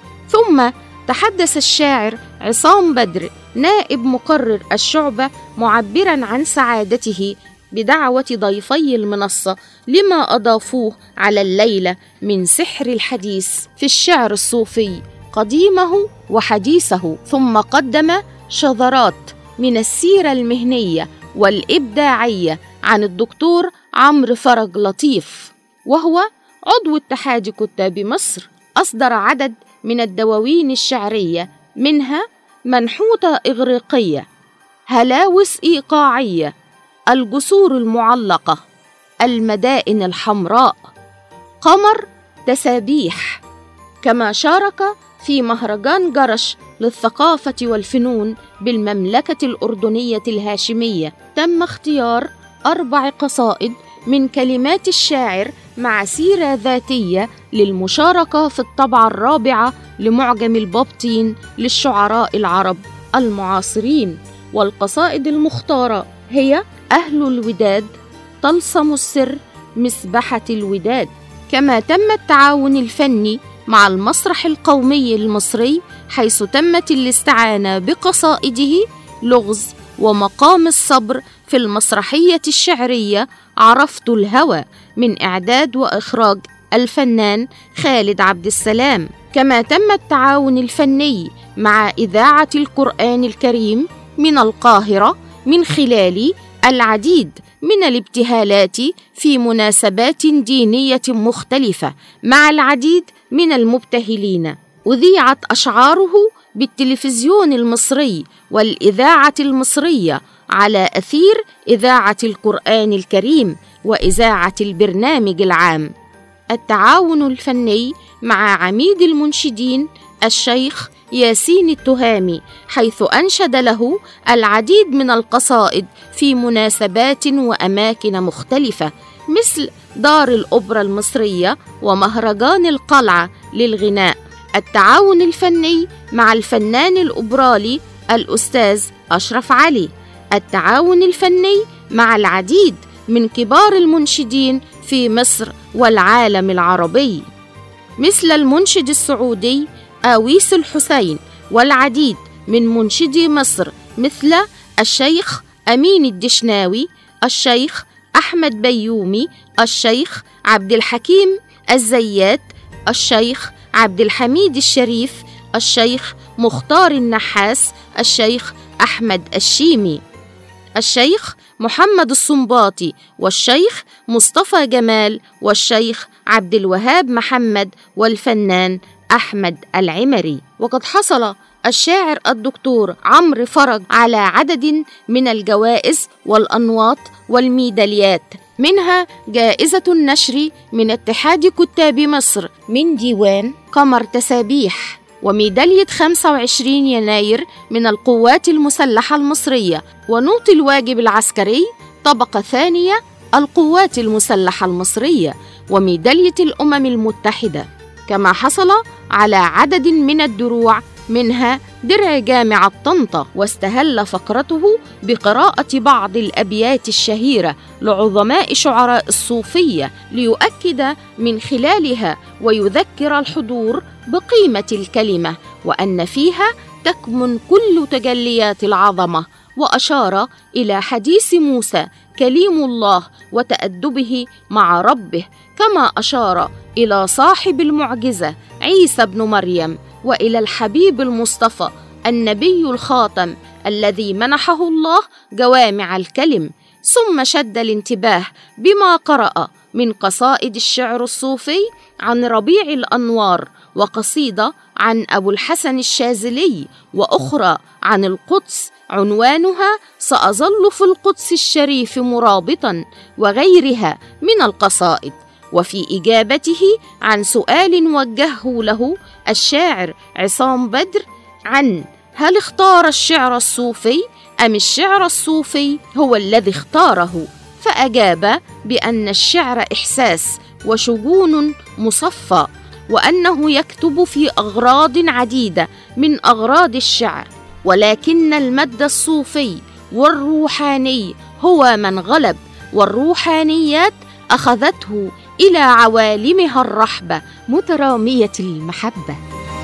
ثم تحدث الشاعر عصام بدر نائب مقرر الشعبة معبراً عن سعادته بدعوة ضيفي المنصة لما أضافوه على الليلة من سحر الحديث في الشعر الصوفي قديمه وحديثه. ثم قدم شذرات من السيرة المهنية والإبداعية عن الدكتور عمرو فرج لطيف، وهو عضو اتحاد كتاب مصر. أصدر عدد من الدواوين الشعرية، منها منحوتة إغريقية، هلاوس إيقاعية، الجسور المعلقة، المدائن الحمراء، قمر، تسابيح. كما شارك في مهرجان جرش للثقافة والفنون بالمملكة الأردنية الهاشمية. تم اختيار 4 قصائد من كلمات الشاعر مع سيرة ذاتية للمشاركة في الطبعة 4 لمعجم البابطين للشعراء العرب المعاصرين. والقصائد المختارة هي أهل الوداد، طلسم السر، مسبحة الوداد. كما تم التعاون الفني مع المسرح القومي المصري، حيث تمت الاستعانة بقصائده لغز ومقام الصبر في المسرحية الشعرية عرفت الهوى من إعداد وإخراج الفنان خالد عبد السلام. كما تم التعاون الفني مع إذاعة القرآن الكريم من القاهرة من خلال العديد من الابتهالات في مناسبات دينية مختلفة مع العديد من المبتهلين. أذيعت أشعاره بالتلفزيون المصري والإذاعة المصرية على أثير إذاعة القرآن الكريم وإذاعة البرنامج العام. التعاون الفني مع عميد المنشدين الشيخ ياسين التهامي، حيث أنشد له العديد من القصائد في مناسبات وأماكن مختلفة مثل دار الأوبرا المصرية ومهرجان القلعة للغناء. التعاون الفني مع الفنان الأوبرالي الأستاذ أشرف علي. التعاون الفني مع العديد من كبار المنشدين في مصر والعالم العربي، مثل المنشد السعودي آويس الحسين، والعديد من منشدي مصر مثل الشيخ أمين الدشناوي، الشيخ أحمد بيومي، الشيخ عبد الحكيم الزيات، الشيخ عبد الحميد الشريف، الشيخ مختار النحاس، الشيخ أحمد الشيمي، الشيخ محمد الصنباطي، والشيخ مصطفى جمال، والشيخ عبد الوهاب محمد، والفنان أحمد العمري. وقد حصل الشاعر الدكتور عمرو فرج على عدد من الجوائز والأنواط والميداليات، منها جائزة النشر من اتحاد كتاب مصر من ديوان قمر تسابيح، وميدالية 25 يناير من القوات المسلحة المصرية، ونوط الواجب العسكري طبقة ثانية القوات المسلحة المصرية، وميدالية الأمم المتحدة. كما حصل على عدد من الدروع، منها درع جامعة طنطا. واستهل فقرته بقراءة بعض الأبيات الشهيرة لعظماء شعراء الصوفية، ليؤكد من خلالها ويذكر الحضور بقيمة الكلمة، وأن فيها تكمن كل تجليات العظمة. وأشار إلى حديث موسى كليم الله وتأدبه مع ربه، كما أشار إلى صاحب المعجزة عيسى بن مريم، وإلى الحبيب المصطفى النبي الخاتم الذي منحه الله جوامع الكلم. ثم شد الانتباه بما قرأ من قصائد الشعر الصوفي عن ربيع الأنوار، وقصيدة عن أبو الحسن الشاذلي، وأخرى عن القدس عنوانها سأظل في القدس الشريف مرابطا، وغيرها من القصائد. وفي إجابته عن سؤال وجهه له الشاعر عصام بدر عن هل اختار الشعر الصوفي أم الشعر الصوفي هو الذي اختاره، فأجاب بأن الشعر إحساس وشجون مصفى، وأنه يكتب في أغراض عديدة من أغراض الشعر، ولكن المد الصوفي والروحاني هو من غلب، والروحانيات أخذته إلى عوالمها الرحبة مترامية المحبة.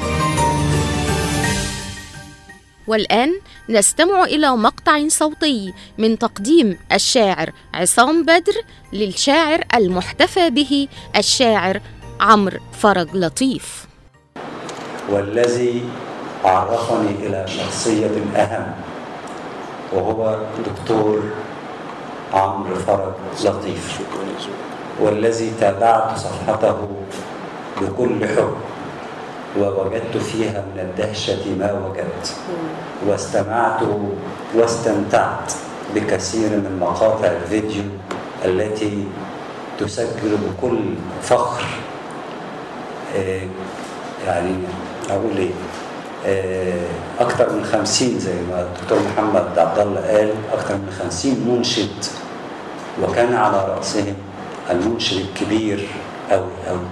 والآن نستمع إلى مقطع صوتي من تقديم الشاعر عصام بدر للشاعر المحتفى به الشاعر عمرو فرج لطيف. والذي عرفني إلى شخصية أهم وهو دكتور عمرو فرج لطيف، والذي تابعت صفحته بكل حب، ووجدت فيها من الدهشة ما وجدت، واستمعت واستمتعت بكثير من مقاطع الفيديو التي تسجل بكل فخر يعني أقول أكثر من 50 زي ما الدكتور محمد عبد الله قال، أكثر من 50 منشد، وكان على رأسهم المنشد الكبير أوي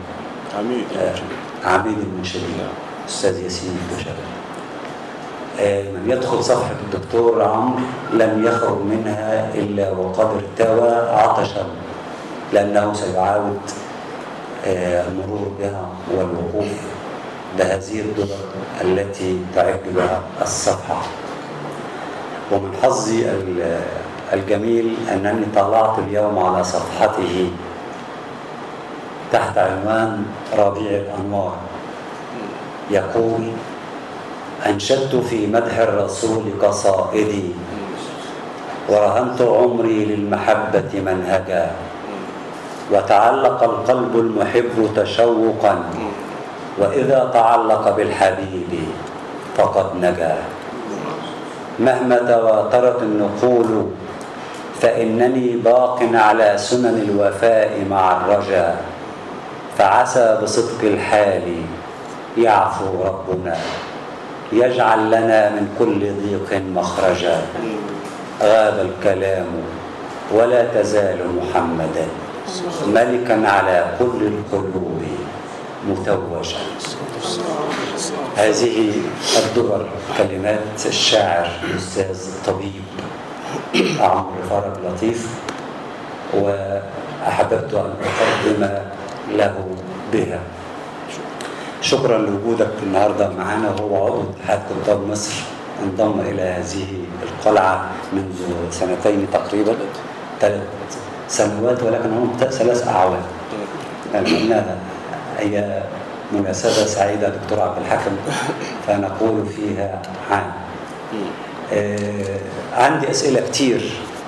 عميد المنشدين أستاذ ياسين البشري. من يدخل صفحة الدكتور عمرو لم يخرج منها إلا وقد ارتوى عطشا، لأنه سيعاود المرور بها والوقوف بهذه الدرر التي تعد بها الصفحة. ومن حظي الجميل أنني طلعت اليوم على صفحته تحت عنوان ربيع الأنوار، يقول: أنشدت في مدح الرسول قصائدي، ورهنت عمري للمحبة منهجا، وتعلق القلب المحب تشوقا، وإذا تعلق بالحبيب فقد نجا. مهما تواترت النقول فإنني باق على سنن الوفاء مع الرجا، فعسى بصدق الحال يعفو ربنا، يجعل لنا من كل ضيق مخرجا. غاب الكلام ولا تزال محمدا ملكا على كل القلوب متوجا. هذه الدول كلمات الشاعر الأستاذ الطبيب عمرو فرج لطيف، وأحببت أن أقدم له بها. شكرا لوجودك النهارده معنا. هو عضو اتحاد كتاب مصر، انضم إلى هذه القلعة منذ سنتين تقريبا، 3 سنوات، ولكن هم 3 أعوام. هي مناسبة سعيدة دكتور عبد الحكم، فنقول فيها عام. عندي أسئلة كتير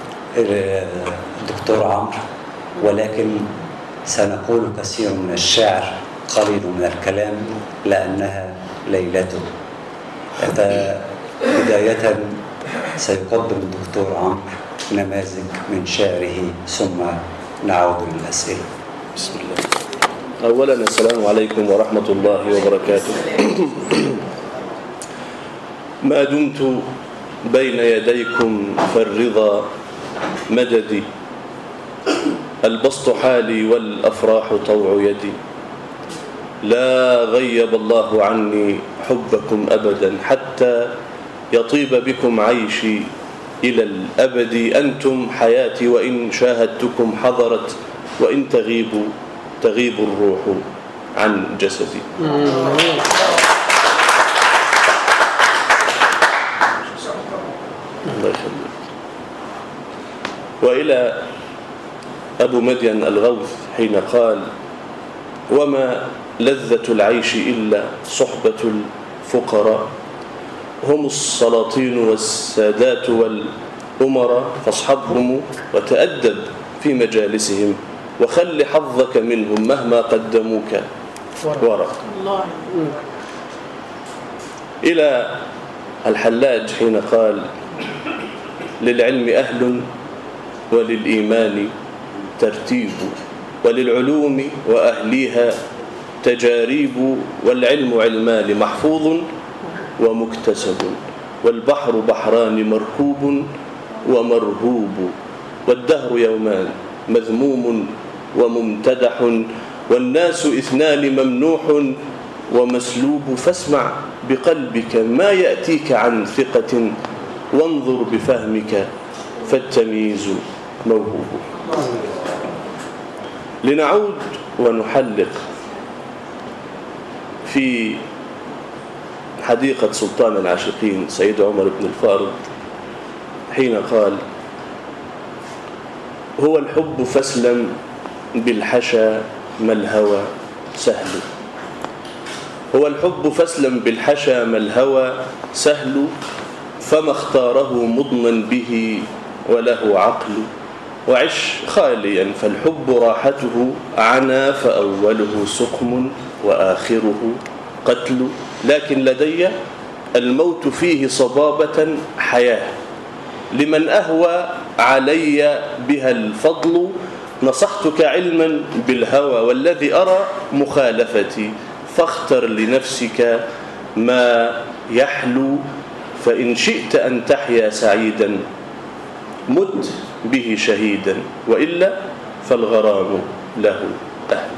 دكتور عمرو، ولكن سنقول كثير من الشعر قليل من الكلام لأنها ليلته. فبداية سيقدم الدكتور عمرو نماذج من شعره ثم نعود للأسئلة. بسم الله. أولا السلام عليكم ورحمة الله وبركاته. ما دمت بين يديكم فالرضا مددي، البسط حالي والأفراح طوع يدي، لا غيب الله عني حبكم أبدا حتى يطيب بكم عيشي إلى الأبد. أنتم حياتي وإن شاهدتكم حضرت، وإن تغيب الروح عن جسدي. الله يخليك. وإلى أبو مدين الغوث حين قال: وما لذة العيش إلا صحبة الفقراء، هم السلاطين والسادات والأمراء، فاصحبهم وتأدب في مجالسهم، وخل حظك منهم مهما قدموك ورق. إلى الحلاج حين قال: للعلم أهل وللإيمان ترتيب، وللعلوم وأهليها تجاريب، والعلم علمان محفوظ ومكتسب، والبحر بحران مركوب ومرهوب، والدهر يومان مذموم وممتدح، والناس 2 ممنوح ومسلوب، فاسمع بقلبك ما يأتيك عن ثقة، وانظر بفهمك فالتمييز موهوب. لنعود ونحلق في حديقة سلطان العاشقين سيد عمر بن الفارض حين قال: هو الحب فاسلم بالحشا ما الهوى سهل، هو الحب فاسلم بالحشا ما الهوى سهل، فما اختاره مضنا به وله عقل، وعش خاليا فالحب راحته عنا، فأوله سقم وآخره قتل، لكن لدي الموت فيه صبابة حياة، لمن أهوى علي بها الفضل، نصحتك علما بالهوى والذي أرى مخالفتي، فاختر لنفسك ما يحلو، فإن شئت أن تحيا سعيدا مت به شهيدا، وإلا فالغرام له أهل.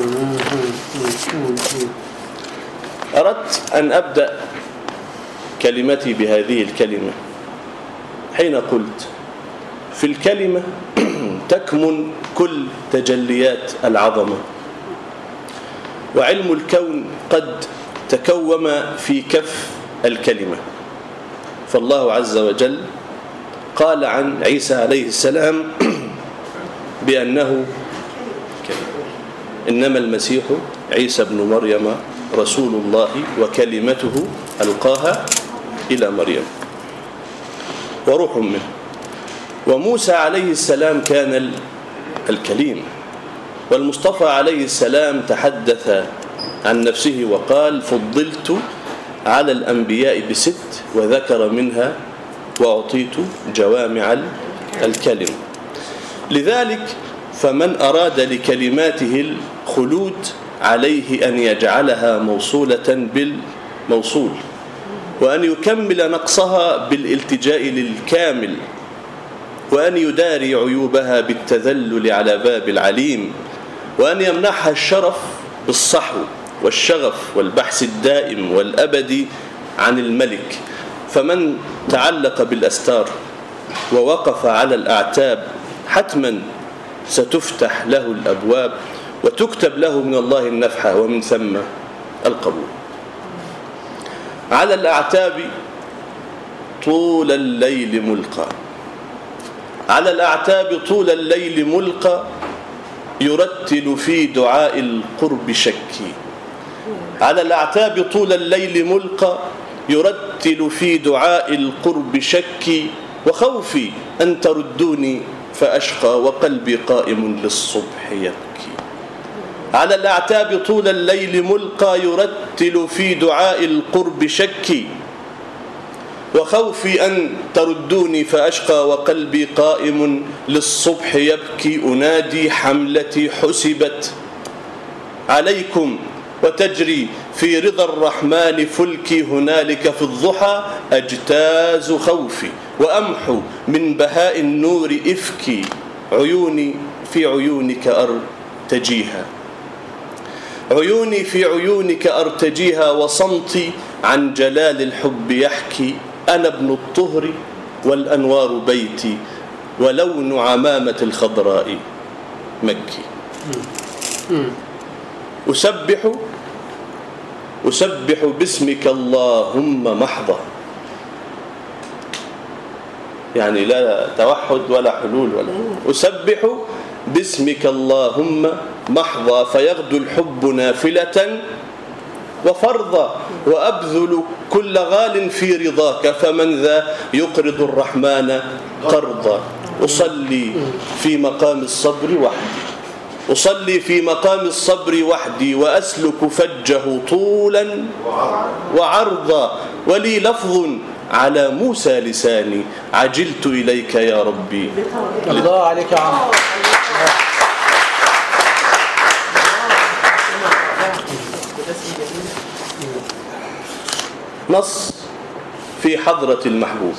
أردت أن أبدأ كلمتي بهذه الكلمة حين قلت: في الكلمة تكمن كل تجليات العظمة، وعلم الكون قد تكوم في كف الكلمة. فالله عز وجل قال عن عيسى عليه السلام بأنه إنما المسيح عيسى بن مريم رسول الله وكلمته ألقاها إلى مريم وروح منه. وموسى عليه السلام كان الكليم، والمصطفى عليه السلام تحدث عن نفسه وقال: فضلت على الأنبياء ب6، وذكر منها وأعطيت جوامع الكلم. لذلك فمن أراد لكلماته الخلود عليه أن يجعلها موصولة بالموصول، وأن يكمل نقصها بالالتجاء للكامل، وأن يداري عيوبها بالتذلل على باب العليم، وأن يمنحها الشرف بالصحو، والشغف والبحث الدائم والأبدي عن الملك. فمن تعلق بالأستار ووقف على الأعتاب حتما ستفتح له الأبواب وتكتب له من الله النفحة ومن ثم القبول. على الأعتاب طول الليل ملقى، على الأعتاب طول الليل ملقى، يرتل في دعاء القرب شكي. على الأعتاب طول الليل ملقى، يرتل في دعاء القرب شكي، وخوفي أن تردوني فأشقى وقلبي قائم للصبح يبكي. على الأعتاب طول الليل ملقى، يرتل في دعاء القرب شكي، وخوفي أن تردوني فأشقى وقلبي قائم للصبح يبكي. أنادي حملتي حسبت عليكم وتجري في رضا الرحمن فلكي. هنالك في الضحى أجتاز خوفي وأمحو من بهاء النور إفكي. عيوني في عيونك أرتجيها، عيوني في عيونك أرتجيها، وصمتي عن جلال الحب يحكي. أنا ابن الطهر والأنوار بيتي، ولون عمامة الخضراء مكي. أسبح باسمك اللهم محضة، يعني لا توحد ولا حلول ولا. أسبح باسمك اللهم محضة، فيغدو الحب نافلة وفرضا، وأبذل كل غال في رضاك، فمن ذا يقرض الرحمن قرضا. أصلي في مقام الصبر وحدي، أصلي في مقام الصبر وحدي، وأسلك فجه طولا وعرضا، ولي لفظ على موسى لساني، عجلت إليك يا ربي. الله عليك يا عم. نص في حضرة المحبوب.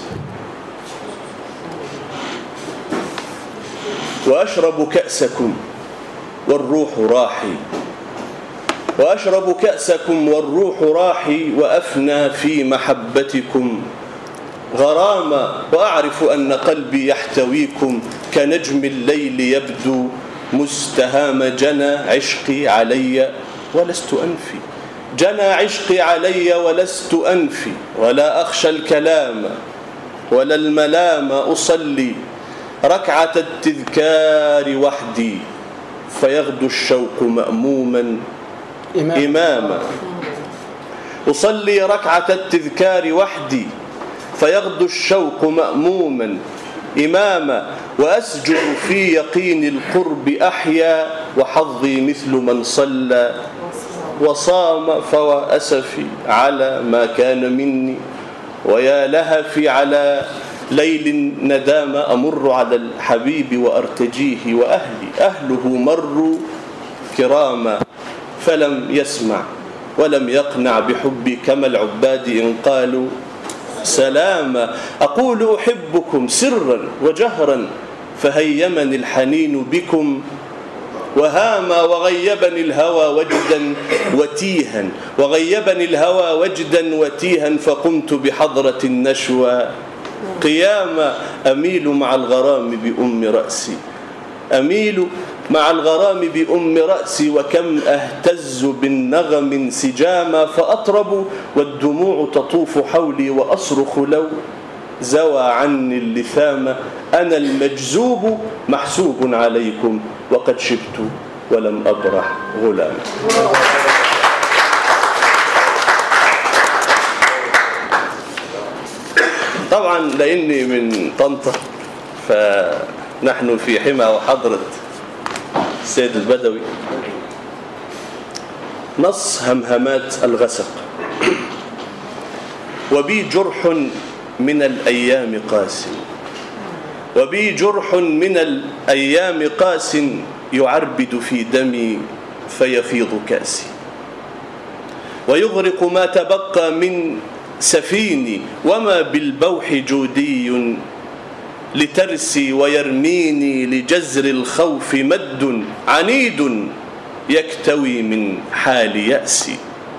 وأشرب كأسكم والروح راحي، وأشرب كأسكم والروح راحي، وأفنى في محبتكم غراما، وأعرف أن قلبي يحتويكم كنجم الليل يبدو مستهام. جنى عشقي علي ولست أنفي، جنى عشقي علي ولست أنفي، ولا أخشى الكلام ولا الملام. أصلي ركعة التذكار وحدي، فيغدو الشوق مأموما إماما. أصلي ركعة التذكار وحدي، فيغدو الشوق مأموما إماما. وأسجد في يقين القرب أحيا، وحظي مثل من صلى وصام. فوا أسفي على ما كان مني، ويا لهفي على ليل ندام. أمر على الحبيب وأرتجيه، أهله مروا كراما، فلم يسمع ولم يقنع بحبي، كما العباد إن قالوا سلاما. أقول أحبكم سرا وجهرا، فهيمني الحنين بكم وهاما. وغيبني الهوى وجدا وتيها، وغيبني الهوى وجدا وتيها، فقمت بحضرة النشوى قياما. أميل مع الغرام بأم رأسي، أميل مع الغرام بأم رأسي، وكم أهتز بالنغم انسجاما. فأطرب والدموع تطوف حولي، وأصرخ لو زوى عني اللثام. أنا المجذوب محسوب عليكم، وقد شبت ولم أبرح غلاما. طبعا لأني من طنطا، فنحن في حمى وحضرة السيد البدوي. نص همهمات الغسق. وبي جرح من الأيام قاس، وبي جرح من الأيام قاس، يعربد في دمي فيفيض كاسي، ويغرق ما تبقى من سفيني، وما بالبوح جودي لترسي، ويرميني لجزر الخوف مد عنيد يكتوي من حال يأسي.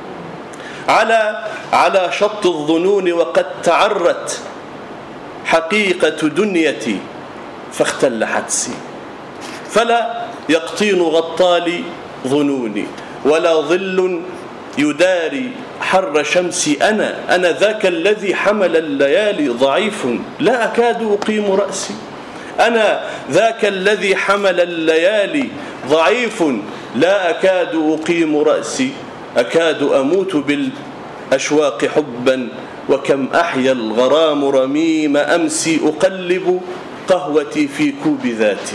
على شط الظنون وقد تعرت حقيقة دنيتي فاختل حدسي، فلا يقطين غطالي ظنوني ولا ظل يداري حر شمسي. أنا ذاك الذي حمل الليالي ضعيف لا أكاد أقيم رأسي. أنا ذاك الذي حمل الليالي ضعيف لا أكاد أقيم رأسي. أكاد أموت بالأشواق حبا وكم أحيا الغرام رميم أمسي. أقلب قهوتي في كوب ذاتي،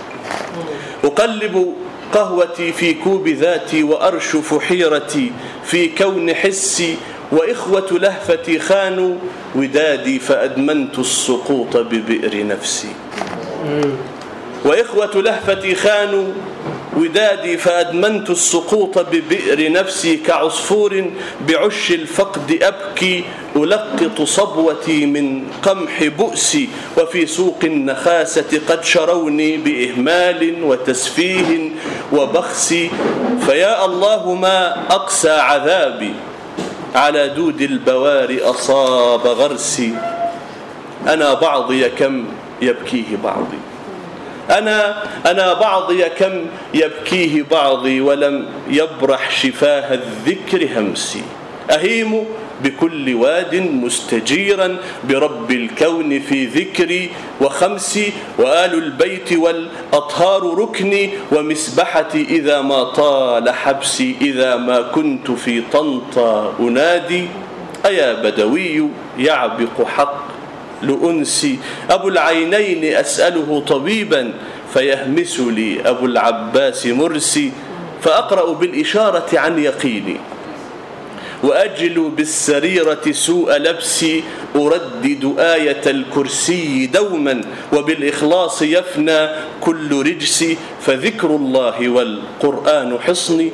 أقلب قهوتي في كوب ذاتي وأرشف حيرتي في كون حسي. وإخوة لهفتي خانوا ودادي فأدمنت السقوط ببئر نفسي. وإخوة لهفتي خانوا ودادي فأدمنت السقوط ببئر نفسي. كعصفور بعش الفقد أبكي ألقط صبوتي من قمح بؤسي. وفي سوق النخاسة قد شروني بإهمال وتسفيه وبخس. فيا الله ما أقسى عذابي على دود البواري أصاب غرسي. أنا بعضي كم يبكيه بعضي، أنا بعضي كم يبكيه بعضي ولم يبرح شفاه الذكر همسي. أهيم بكل واد مستجيرا برب الكون في ذكري وخمسي. وآل البيت والأطهار ركني ومسبحتي إذا ما طال حبسي. إذا ما كنت في طنطا أنادي أيا بدوي يعبق حق لأنسي. أبو العينين أسأله طبيبا فيهمس لي أبو العباس مرسي. فأقرأ بالإشارة عن يقيني وأجل بالسريرة سوء لبسي. أردد آية الكرسي دوما وبالإخلاص يفنى كل رجسي. فذكر الله والقرآن حصني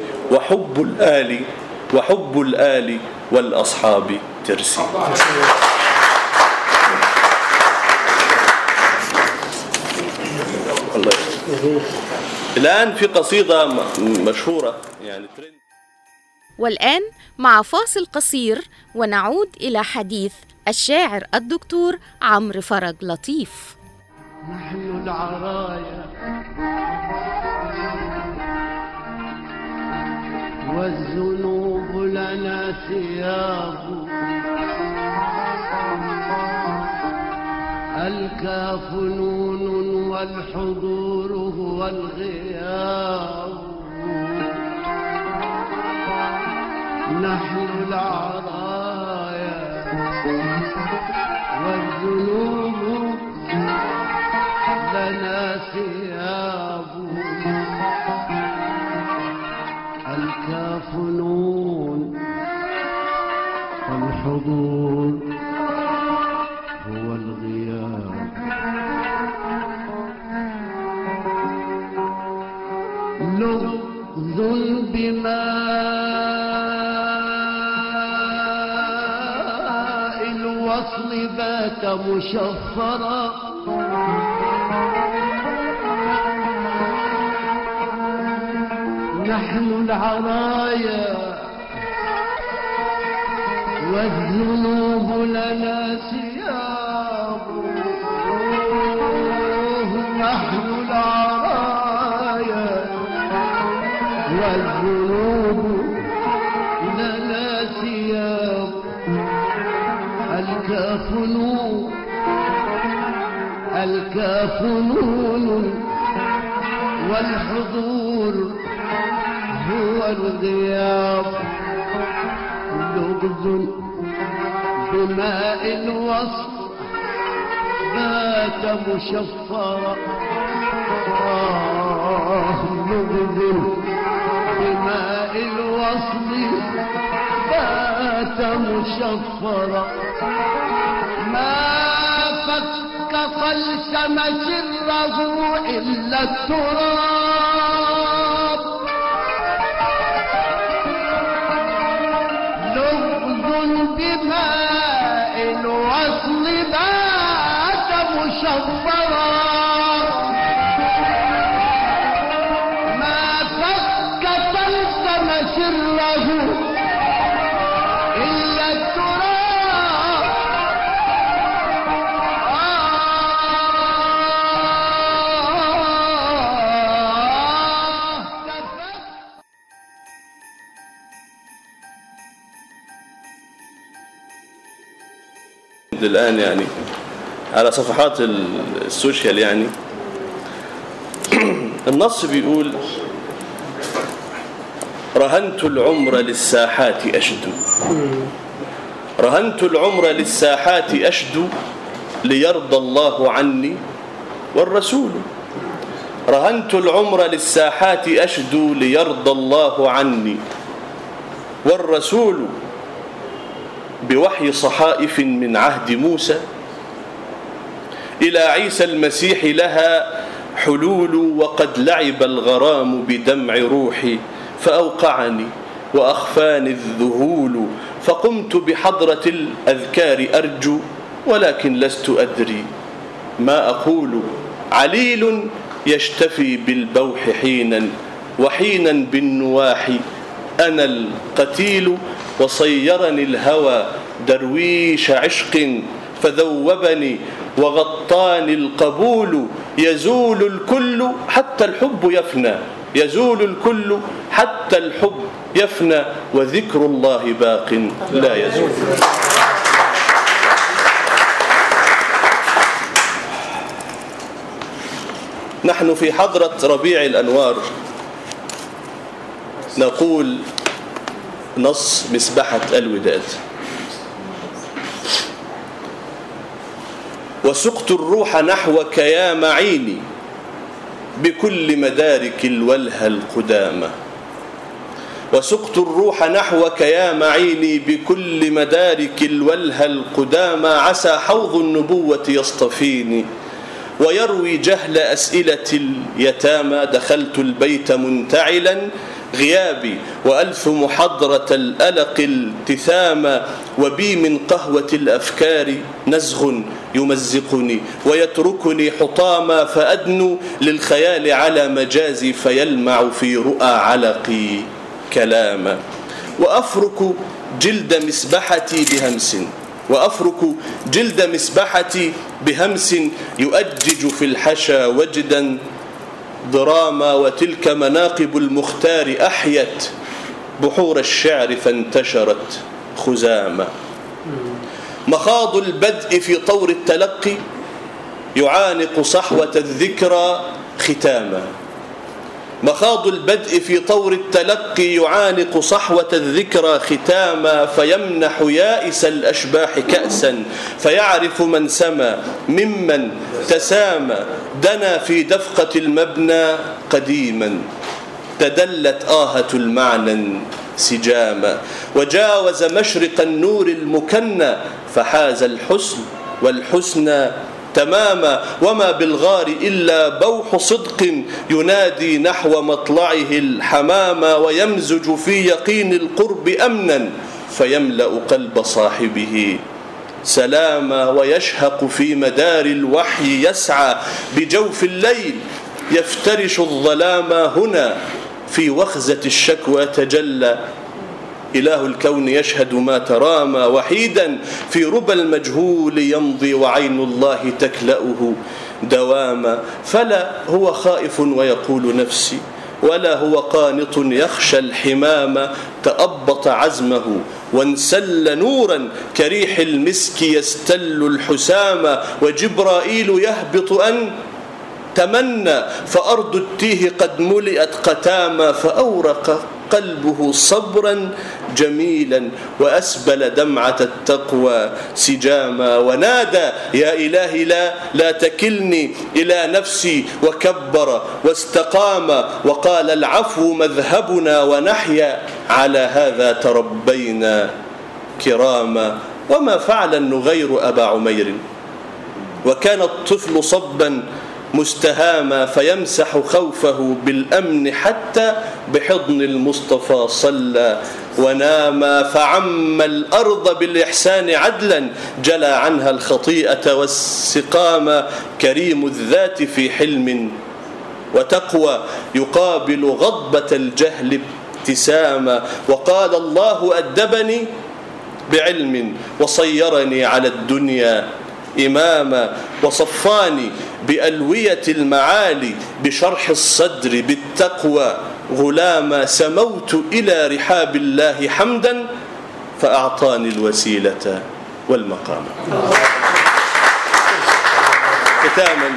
وحب الآل والأصحاب ترسي. الآن في قصيدة مشهورة يعني ترند. والآن مع فاصل قصير ونعود إلى حديث الشاعر الدكتور عمرو فرج لطيف. نحن العرايا والذنوب لنا ثياب. الكاف نون والحضور هو الغياب. نحن العرايا والذنوب لنا ثياب. الكاف نون والحضور هو الغياب. لغز بماء الوصل بات مشفرا. نحن العرايا والذنوب لنا ثياب. نحن العرايا والذنوب لنا ثياب. الكاف نون والحضور هو الغياب. لغز بماء الوصل بات مشفرا. لغز بماء الوصل بات مشفرا. ما فك قلسم سره إلا التراب. لغز بماء الوصل بات مشفرا. ما فك سره إلا التراب الآن يعني على صفحات السوشيال يعني النص بيقول: رهنت العمر للساحات أشدو، رهنت العمر للساحات أشدو ليرضى الله عني والرسول، رهنت العمر للساحات أشدو ليرضى الله عني والرسول، بوحي صحائف من عهد موسى إلى عيسى المسيح لها حلول، وقد لعب الغرام بدمع روحي فأوقعني وأخفاني الذهول، فقمت بحضرة الأذكار أرجو ولكن لست أدري ما أقول، عليل يشتفي بالبوح حينا وحينا بالنواحي، أنا القتيل وصيرني الهوى درويش عشق فذوبني وغطاني القبول، يزول الكل حتى الحب يفنى، يزول الكل حتى الحب يفنى، وذكر الله باق لا يزول. نحن في حضرة ربيع الأنوار نقول نص مسبحة الوداد: وسقت الروح نحوك يا معيني بكل مدارك الولهى القدامى، وسقت الروح نحوك يا معيني بكل مدارك الولهى القدامى، عسى حوض النبوة يصطفيني ويروي جهل أسئلة اليتامى، دخلت البيت منتعلا غيابي وألف محضرة الألق التثاما، وبي من قهوة الأفكار نزغ يمزقني ويتركني حطاما، فأدنو للخيال على مجازي فيلمع في رؤى علقي كلاما، وأفرك جلد مسبحتي بهمس، وأفرك جلد مسبحتي بهمس يؤجج في الحشا وجدا ضراما، وتلك مناقب المختار أحيت بحور الشعر فانتشرت خزاما، مخاض البدء في طور التلقي يعانق صحوة الذكرى ختاما، مخاض البدء في طور التلقي يعانق صحوة الذكرى ختاما، فيمنح يائس الأشباح كأسا فيعرف من سما ممن تسامى، دنا في دفقة المبنى قديما تدلت آهة المعنى سجاما، وجاوز مشرق النور المكنى فحاز الحسن والحسنى تماما، وما بالغار إلا بوح صدق ينادي نحو مطلعه الحماما، ويمزج في يقين القرب أمنا فيملأ قلب صاحبه سلاما، ويشهق في مدار الوحي يسعى بجوف الليل يفترش الظلام، هنا في وخزة الشكوى تجلى إله الكون يشهد ما ترامى، وحيدا في ربى المجهول يمضي وعين الله تكلأه دواما، فلا هو خائف ويقول نفسي ولا هو قانط يخشى الحمام، تأبط عزمه وانسل نورا كريح المسك يستل الحسام، وجبرائيل يهبط أن تمنى فأرض التيه قد ملئت قتاما، فأورق قلبه صبرا جميلا وأسبل دمعة التقوى سجاما، ونادى يا إلهي لا تكلني إلى نفسي، وكبر واستقام وقال العفو مذهبنا، ونحيا على هذا تربينا كراما، وما فعل النغير أبا عمير وكان الطفل صبا مستهاما، فيمسح خوفه بالأمن حتى بحضن المصطفى صلى وناما، فعم الأرض بالإحسان عدلا جلى عنها الخطيئة والسقاما، كريم الذات في حلم وتقوى يقابل غضبة الجهل ابتساما، وقال الله أدبني بعلم وصيرني على الدنيا إماما، وصفاني بألوية المعالي بشرح الصدر بالتقوى غلاما، سموت إلى رحاب الله حمدا فأعطاني الوسيلة والمقام. ختاما،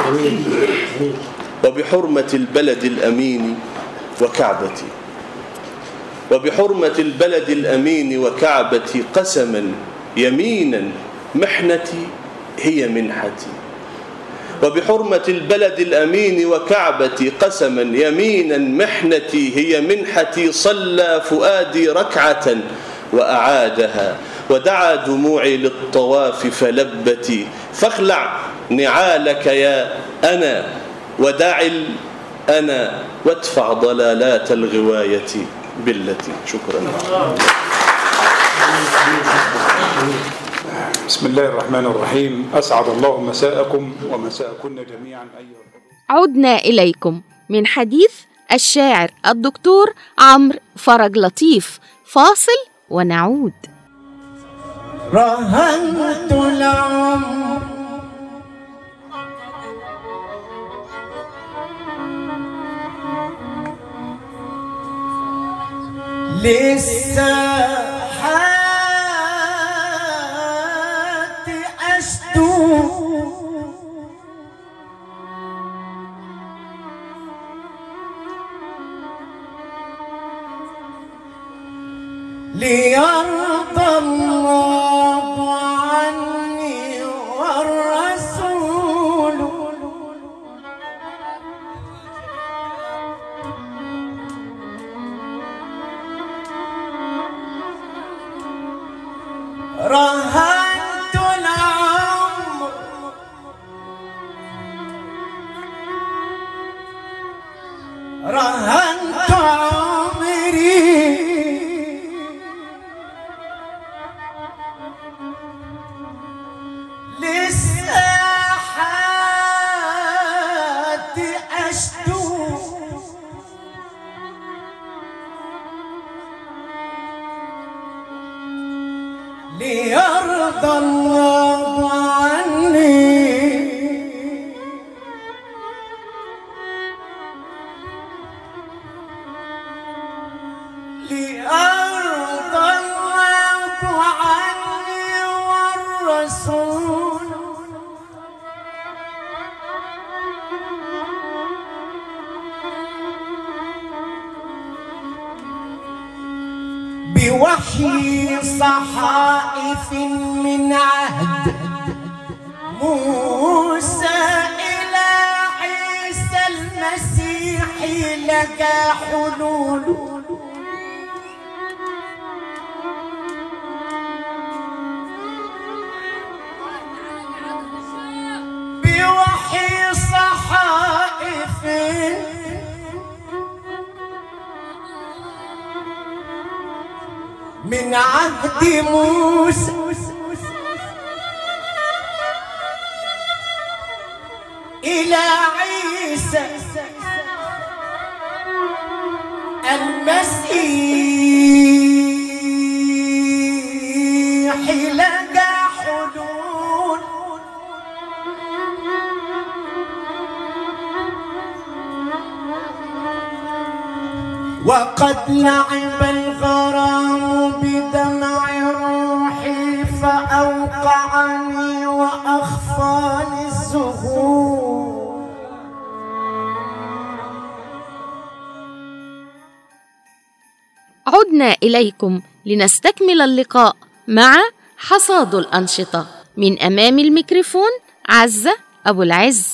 وبحرمة البلد الأمين وكعبتي، وبحرمة البلد الأمين وكعبتي قسما يمينا محنتي هي منحتي، وبحرمة البلد الأمين وكعبتي قسما يمينا محنتي هي منحتي، صلى فؤادي ركعة وأعادها ودعا دموعي للطواف فلبتي، فاخلع نعالك يا أنا ودع الأنا وادفع ضلالات الغواية بالتي. شكرا. بسم الله الرحمن الرحيم. أسعد الله مساءكم ومساءكن جميعا أيها. عدنا إليكم من حديث الشاعر الدكتور عمرو فرج لطيف. فاصل ونعود. رهنت العمر للساحات أشدو ليرضى الله عني والرسول رهنت العمر رهنت عمري للساحات أشدو ليرضى الله عني ليرضى الله عني والرسول بوحي صحائف من عهد موسى إلى عيسى المسيح لك حلول بوحي صحائف من عهد موسى إلى عيسى المسيح لك حلول وقد لعب الغرام بدمع روحي فأوقعني وأخفاني الزهور عدنا إليكم لنستكمل اللقاء مع حصاد الأنشطة. من أمام الميكروفون عزة أبو العز.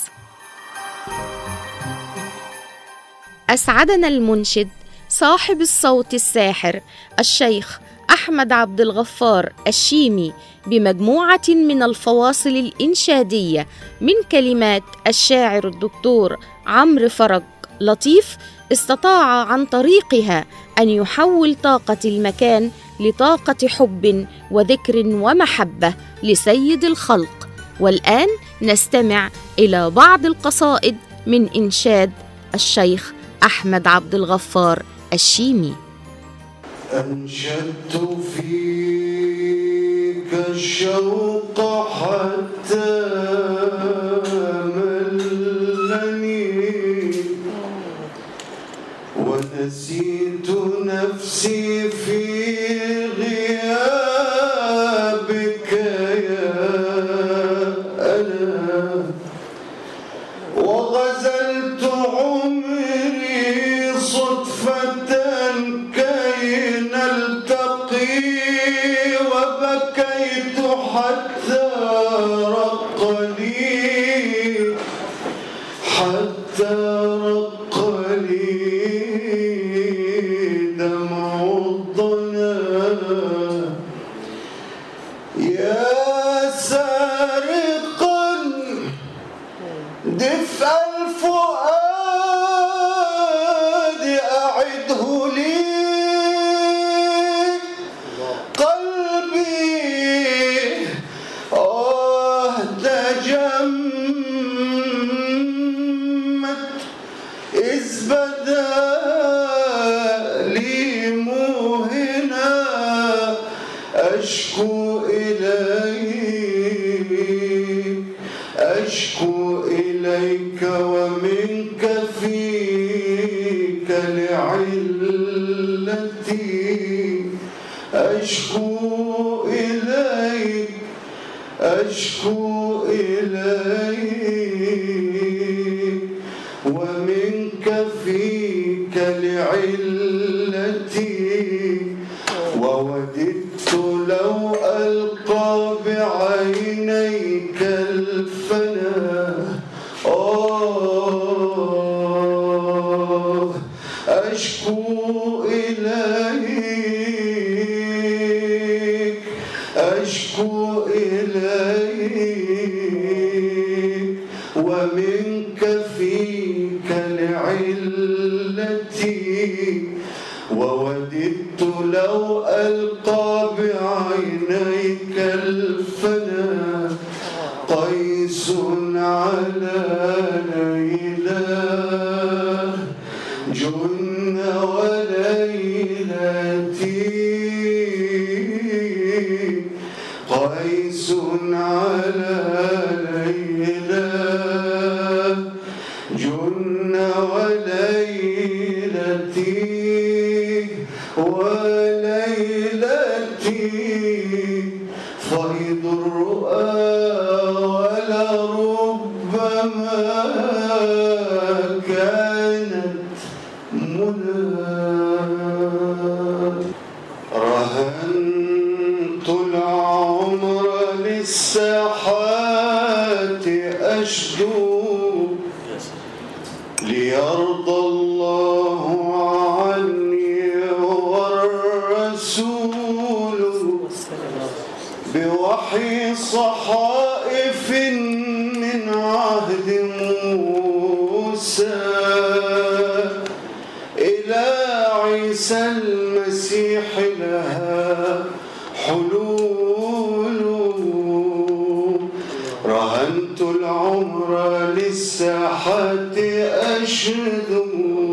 أسعدنا المنشد صاحب الصوت الساحر الشيخ أحمد عبد الغفار الشيمي بمجموعة من الفواصل الإنشادية من كلمات الشاعر الدكتور عمرو فرج لطيف، استطاع عن طريقها أن يحول طاقة المكان لطاقة حب وذكر ومحبة لسيد الخلق. والآن نستمع إلى بعض القصائد من إنشاد الشيخ أحمد عبد الغفار الشيمي. أنشدت فيك الشوق حتى ملني ونسيت نفسي في غيابك يا أنا وغزلت عمري صدفة كي نلتقي وبكيت حتى رق لي دمع الضنا يا سارقا دفء الفؤاد أعده لي قلبي تجمد إذ بدا لي موهنا أشكو إليك ومنك فيك لعلتي أشكو إليك ومنك فيك لعلتي ووددت لو ألقى بعينيك الفنا أشكو إليك ومنك فيك لعلتي ووددت لو ألقى بعينيك الفنا قيس على ليلى جن وليلتي قيس على ليلى جن وليلتي فيض الرؤى ولربما كانت منى رهنت العمر للساحات أشدو ليرضى الله عني والرسول بوحي صحائف من عهد موسى إلى عيسى المسيح لها حلول رهنت العمر للساحات أشهد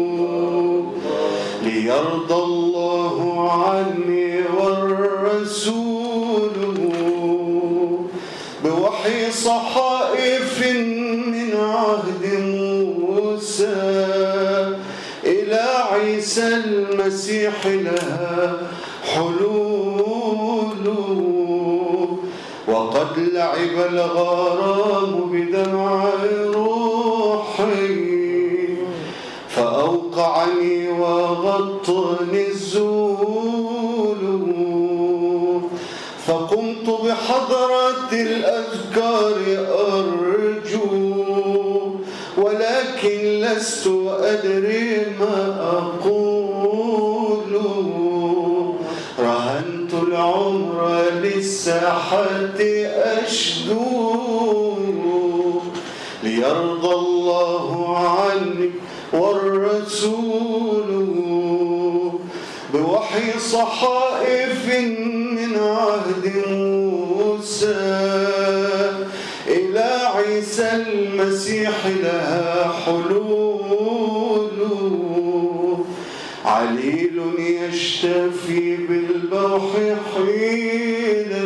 ليرضى الله عني والرسول بوحي صحائف من عهد موسى إلى عيسى المسيح لها حلول وقد لعب الغرام بدمع روحي فأوقعني وغطني الزول فقمت بحضرة الأذكار أرجو ولكن لست أدري ما أقول رهنت العمر للساحة أشدو ليرضى الله عني والرسول بوحي صحائف من عهد موسى إلى عيسى المسيح لها حلول علي يشتفي بالبوح حينا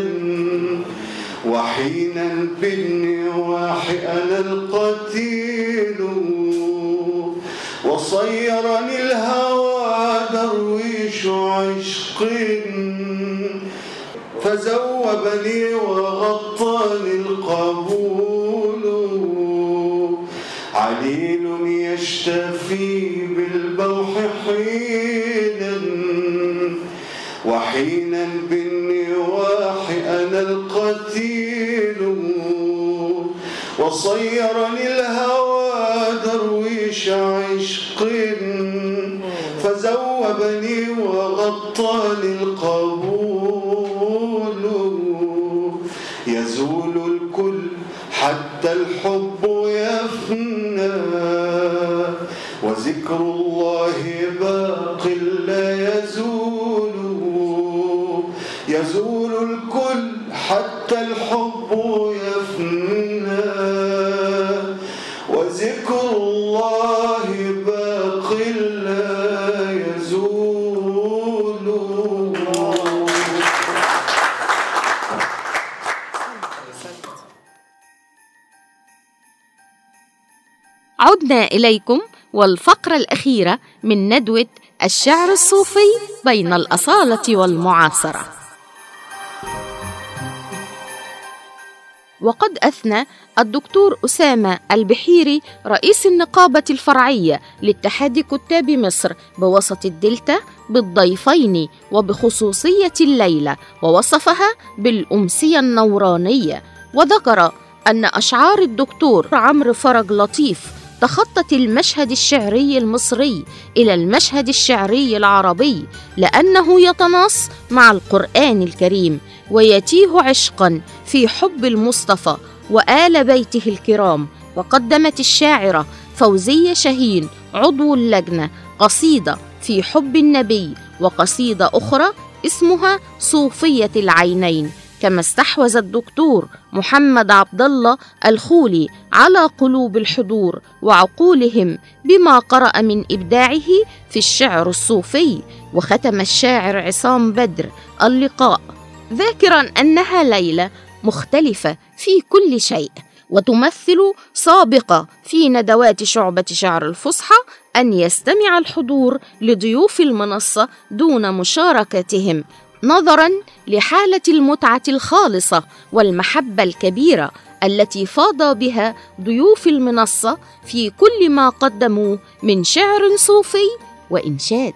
وحينا بالنواح أنا القتيل وصيرني الهوى درويش عشق فزوبني وغطاني القبول عليل يشتفي بالبوح حينا وحينا بالنواح أنا القتيل وصيرني الهوى درويش عشق فزوبني وغطاني القبول يزول الكل حتى الحب يفنى وذكر الله باق لا يزول يزول الكل حتى الحب يفنى وذكر الله باق لا يزول. عدنا إليكم والفقرة الأخيرة من ندوة الشعر الصوفي بين الأصالة والمعاصرة. وقد أثنى الدكتور أسامة البحيري رئيس النقابة الفرعية لاتحاد كتاب مصر بوسط الدلتا بالضيفين وبخصوصية الليلة، ووصفها بالأمسية النورانية، وذكر أن أشعار الدكتور عمرو فرج لطيف تخطت المشهد الشعري المصري إلى المشهد الشعري العربي، لأنه يتناص مع القرآن الكريم ويتيه عشقا في حب المصطفى وآل بيته الكرام. وقدمت الشاعرة فوزية شاهين عضو اللجنة قصيدة في حب النبي، وقصيدة أخرى اسمها صوفية العينين. كما استحوذ الدكتور محمد عبد الله الخولي على قلوب الحضور وعقولهم بما قرأ من إبداعه في الشعر الصوفي. وختم الشاعر عصام بدر اللقاء ذاكرا أنها ليلة مختلفة في كل شيء، وتمثل سابقة في ندوات شعبة شعر الفصحى أن يستمع الحضور لضيوف المنصة دون مشاركتهم، نظراً لحالة المتعة الخالصة والمحبة الكبيرة التي فاض بها ضيوف المنصة في كل ما قدموه من شعر صوفي وإنشاد.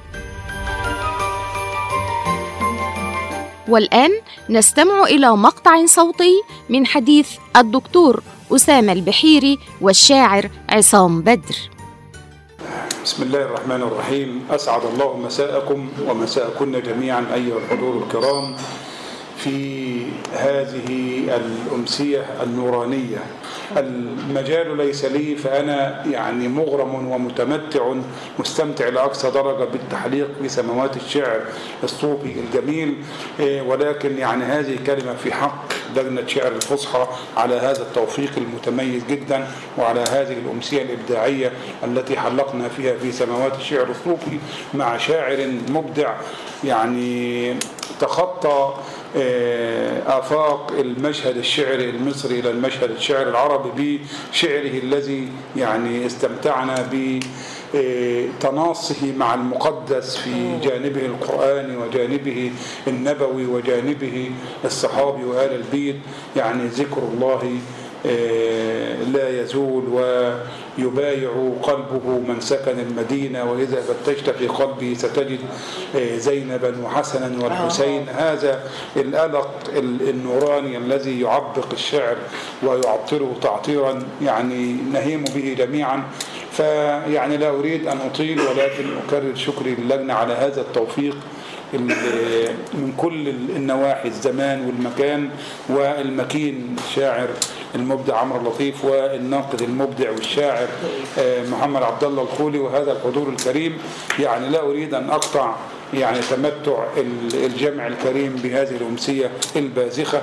والآن نستمع إلى مقطع صوتي من حديث الدكتور أسامة البحيري والشاعر عصام بدر. بسم الله الرحمن الرحيم. أسعد الله مساءكم ومساءكن جميعا أيها الحضور الكرام في هذه الأمسية النورانية. المجال ليس لي، فأنا يعني مغرم ومتمتع مستمتع لأقصى درجة بالتحليق بسماوات الشعر الصوفي الجميل، ولكن يعني هذه كلمة في حق لجنة شعر الفصحى على هذا التوفيق المتميز جدا، وعلى هذه الأمسية الإبداعية التي حلقنا فيها في سماوات الشعر الصوفي مع شاعر مبدع يعني تخطى آفاق المشهد الشعري المصري إلى المشهد الشعري العربي بشعره الذي يعني استمتعنا بتناصه مع المقدس في جانبه القرآني وجانبه النبوي وجانبه الصحابي وآل البيت. يعني ذكر الله لا يزول ويبايع قلبه من سكن المدينة، وإذا فتشت في قلبي ستجد زينبا وحسنا والحسين. هذا الألق النوراني الذي يعبق الشعر ويعطره تعطيرا يعني نهيم به جميعا. فيعني لا أريد أن أطيل، ولكن أكرر شكري للجنة على هذا التوفيق من كل النواحي، الزمان والمكان والمكين، الشاعر المبدع عمرو لطيف والناقد المبدع والشاعر محمد عبد الله الخولي وهذا الحضور الكريم. يعني لا أريد أن أقطع يعني تمتع الجمع الكريم بهذه الأمسية البازخة.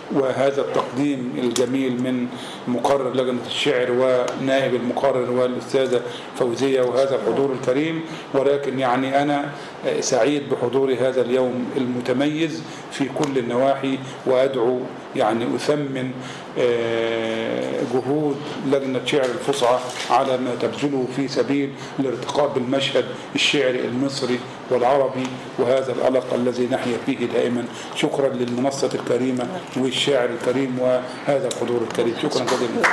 وهذا التقديم الجميل من مقرر لجنة الشعر ونائب المقرر والأستاذة فوزية وهذا الحضور الكريم. ولكن يعني أنا سعيد بحضور هذا اليوم المتميز في كل النواحي، وأدعو يعني أثمن جهود لجنة شعر الفصحى على ما تبذله في سبيل الارتقاء بالمشهد الشعري المصري والعربي وهذا الألق الذي نحيا فيه دائما. شكرا للمنصة الكريمة والشاعر الكريم وهذا الحضور الكريم. شكرا جزيلا.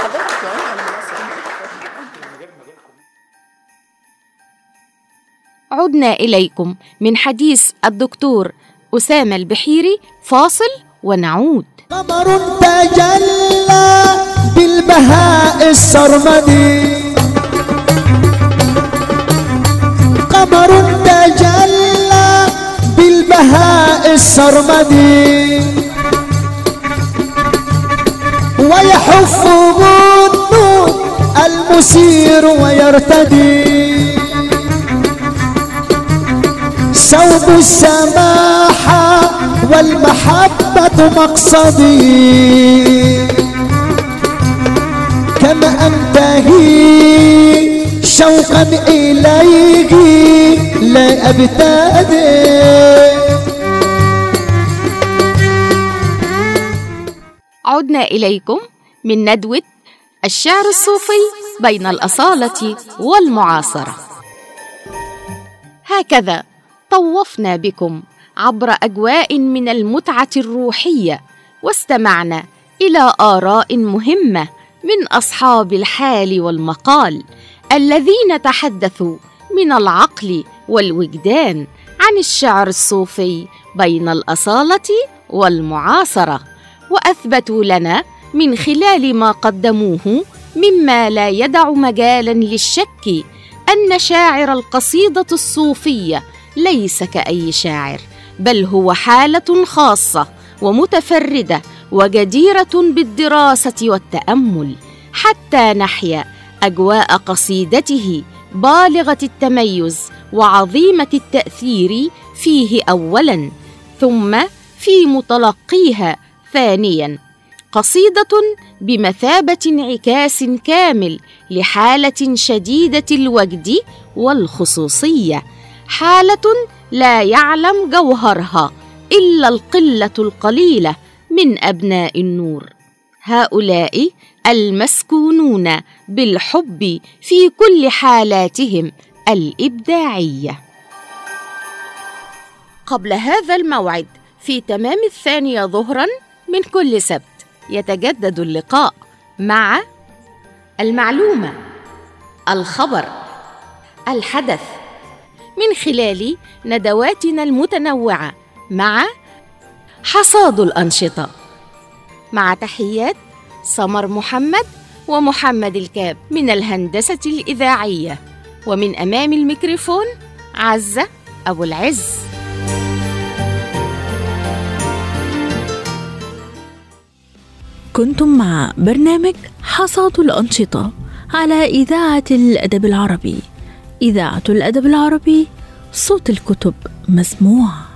عدنا إليكم من حديث الدكتور أسامة البحيري. فاصل ونعود. قمر تجلى بالبهاء السرمدي، قمر تجلى بالبهاء السرمدي، ويحفه النور المسير ويرتدي، ثوب السماحة والمحبة مقصدي، كما أنتهي شوقا إليه لا أبتدي. عدنا إليكم من ندوة الشعر الصوفي بين الأصالة والمعاصرة. هكذا طوفنا بكم عبر أجواء من المتعة الروحية، واستمعنا إلى آراء مهمة من أصحاب الحال والمقال الذين تحدثوا من العقل والوجدان عن الشعر الصوفي بين الأصالة والمعاصرة، وأثبتوا لنا من خلال ما قدموه مما لا يدع مجالا للشك أن شاعر القصيدة الصوفية ليس كأي شاعر، بل هو حالة خاصة ومتفردة وجديرة بالدراسة والتأمل، حتى نحيا أجواء قصيدته بالغة التميز وعظيمة التأثير فيه أولاً، ثم في متلقيها ثانياً. قصيدة بمثابة انعكاس كامل لحالة شديدة الوجد والخصوصية، حالة لا يعلم جوهرها إلا القلة القليلة من أبناء النور، هؤلاء المسكونون بالحب في كل حالاتهم الإبداعية. قبل هذا الموعد في تمام 2 ظهراً من كل سبت يتجدد اللقاء مع المعلومة، الخبر، الحدث، من خلال ندواتنا المتنوعة مع حصاد الأنشطة. مع تحيات سمر محمد ومحمد الكاب من الهندسة الإذاعية، ومن أمام الميكروفون عزة أبو العز. كنتم مع برنامج حصاد الأنشطة على إذاعة الأدب العربي. إذاعة الأدب العربي، صوت الكتب مسموع.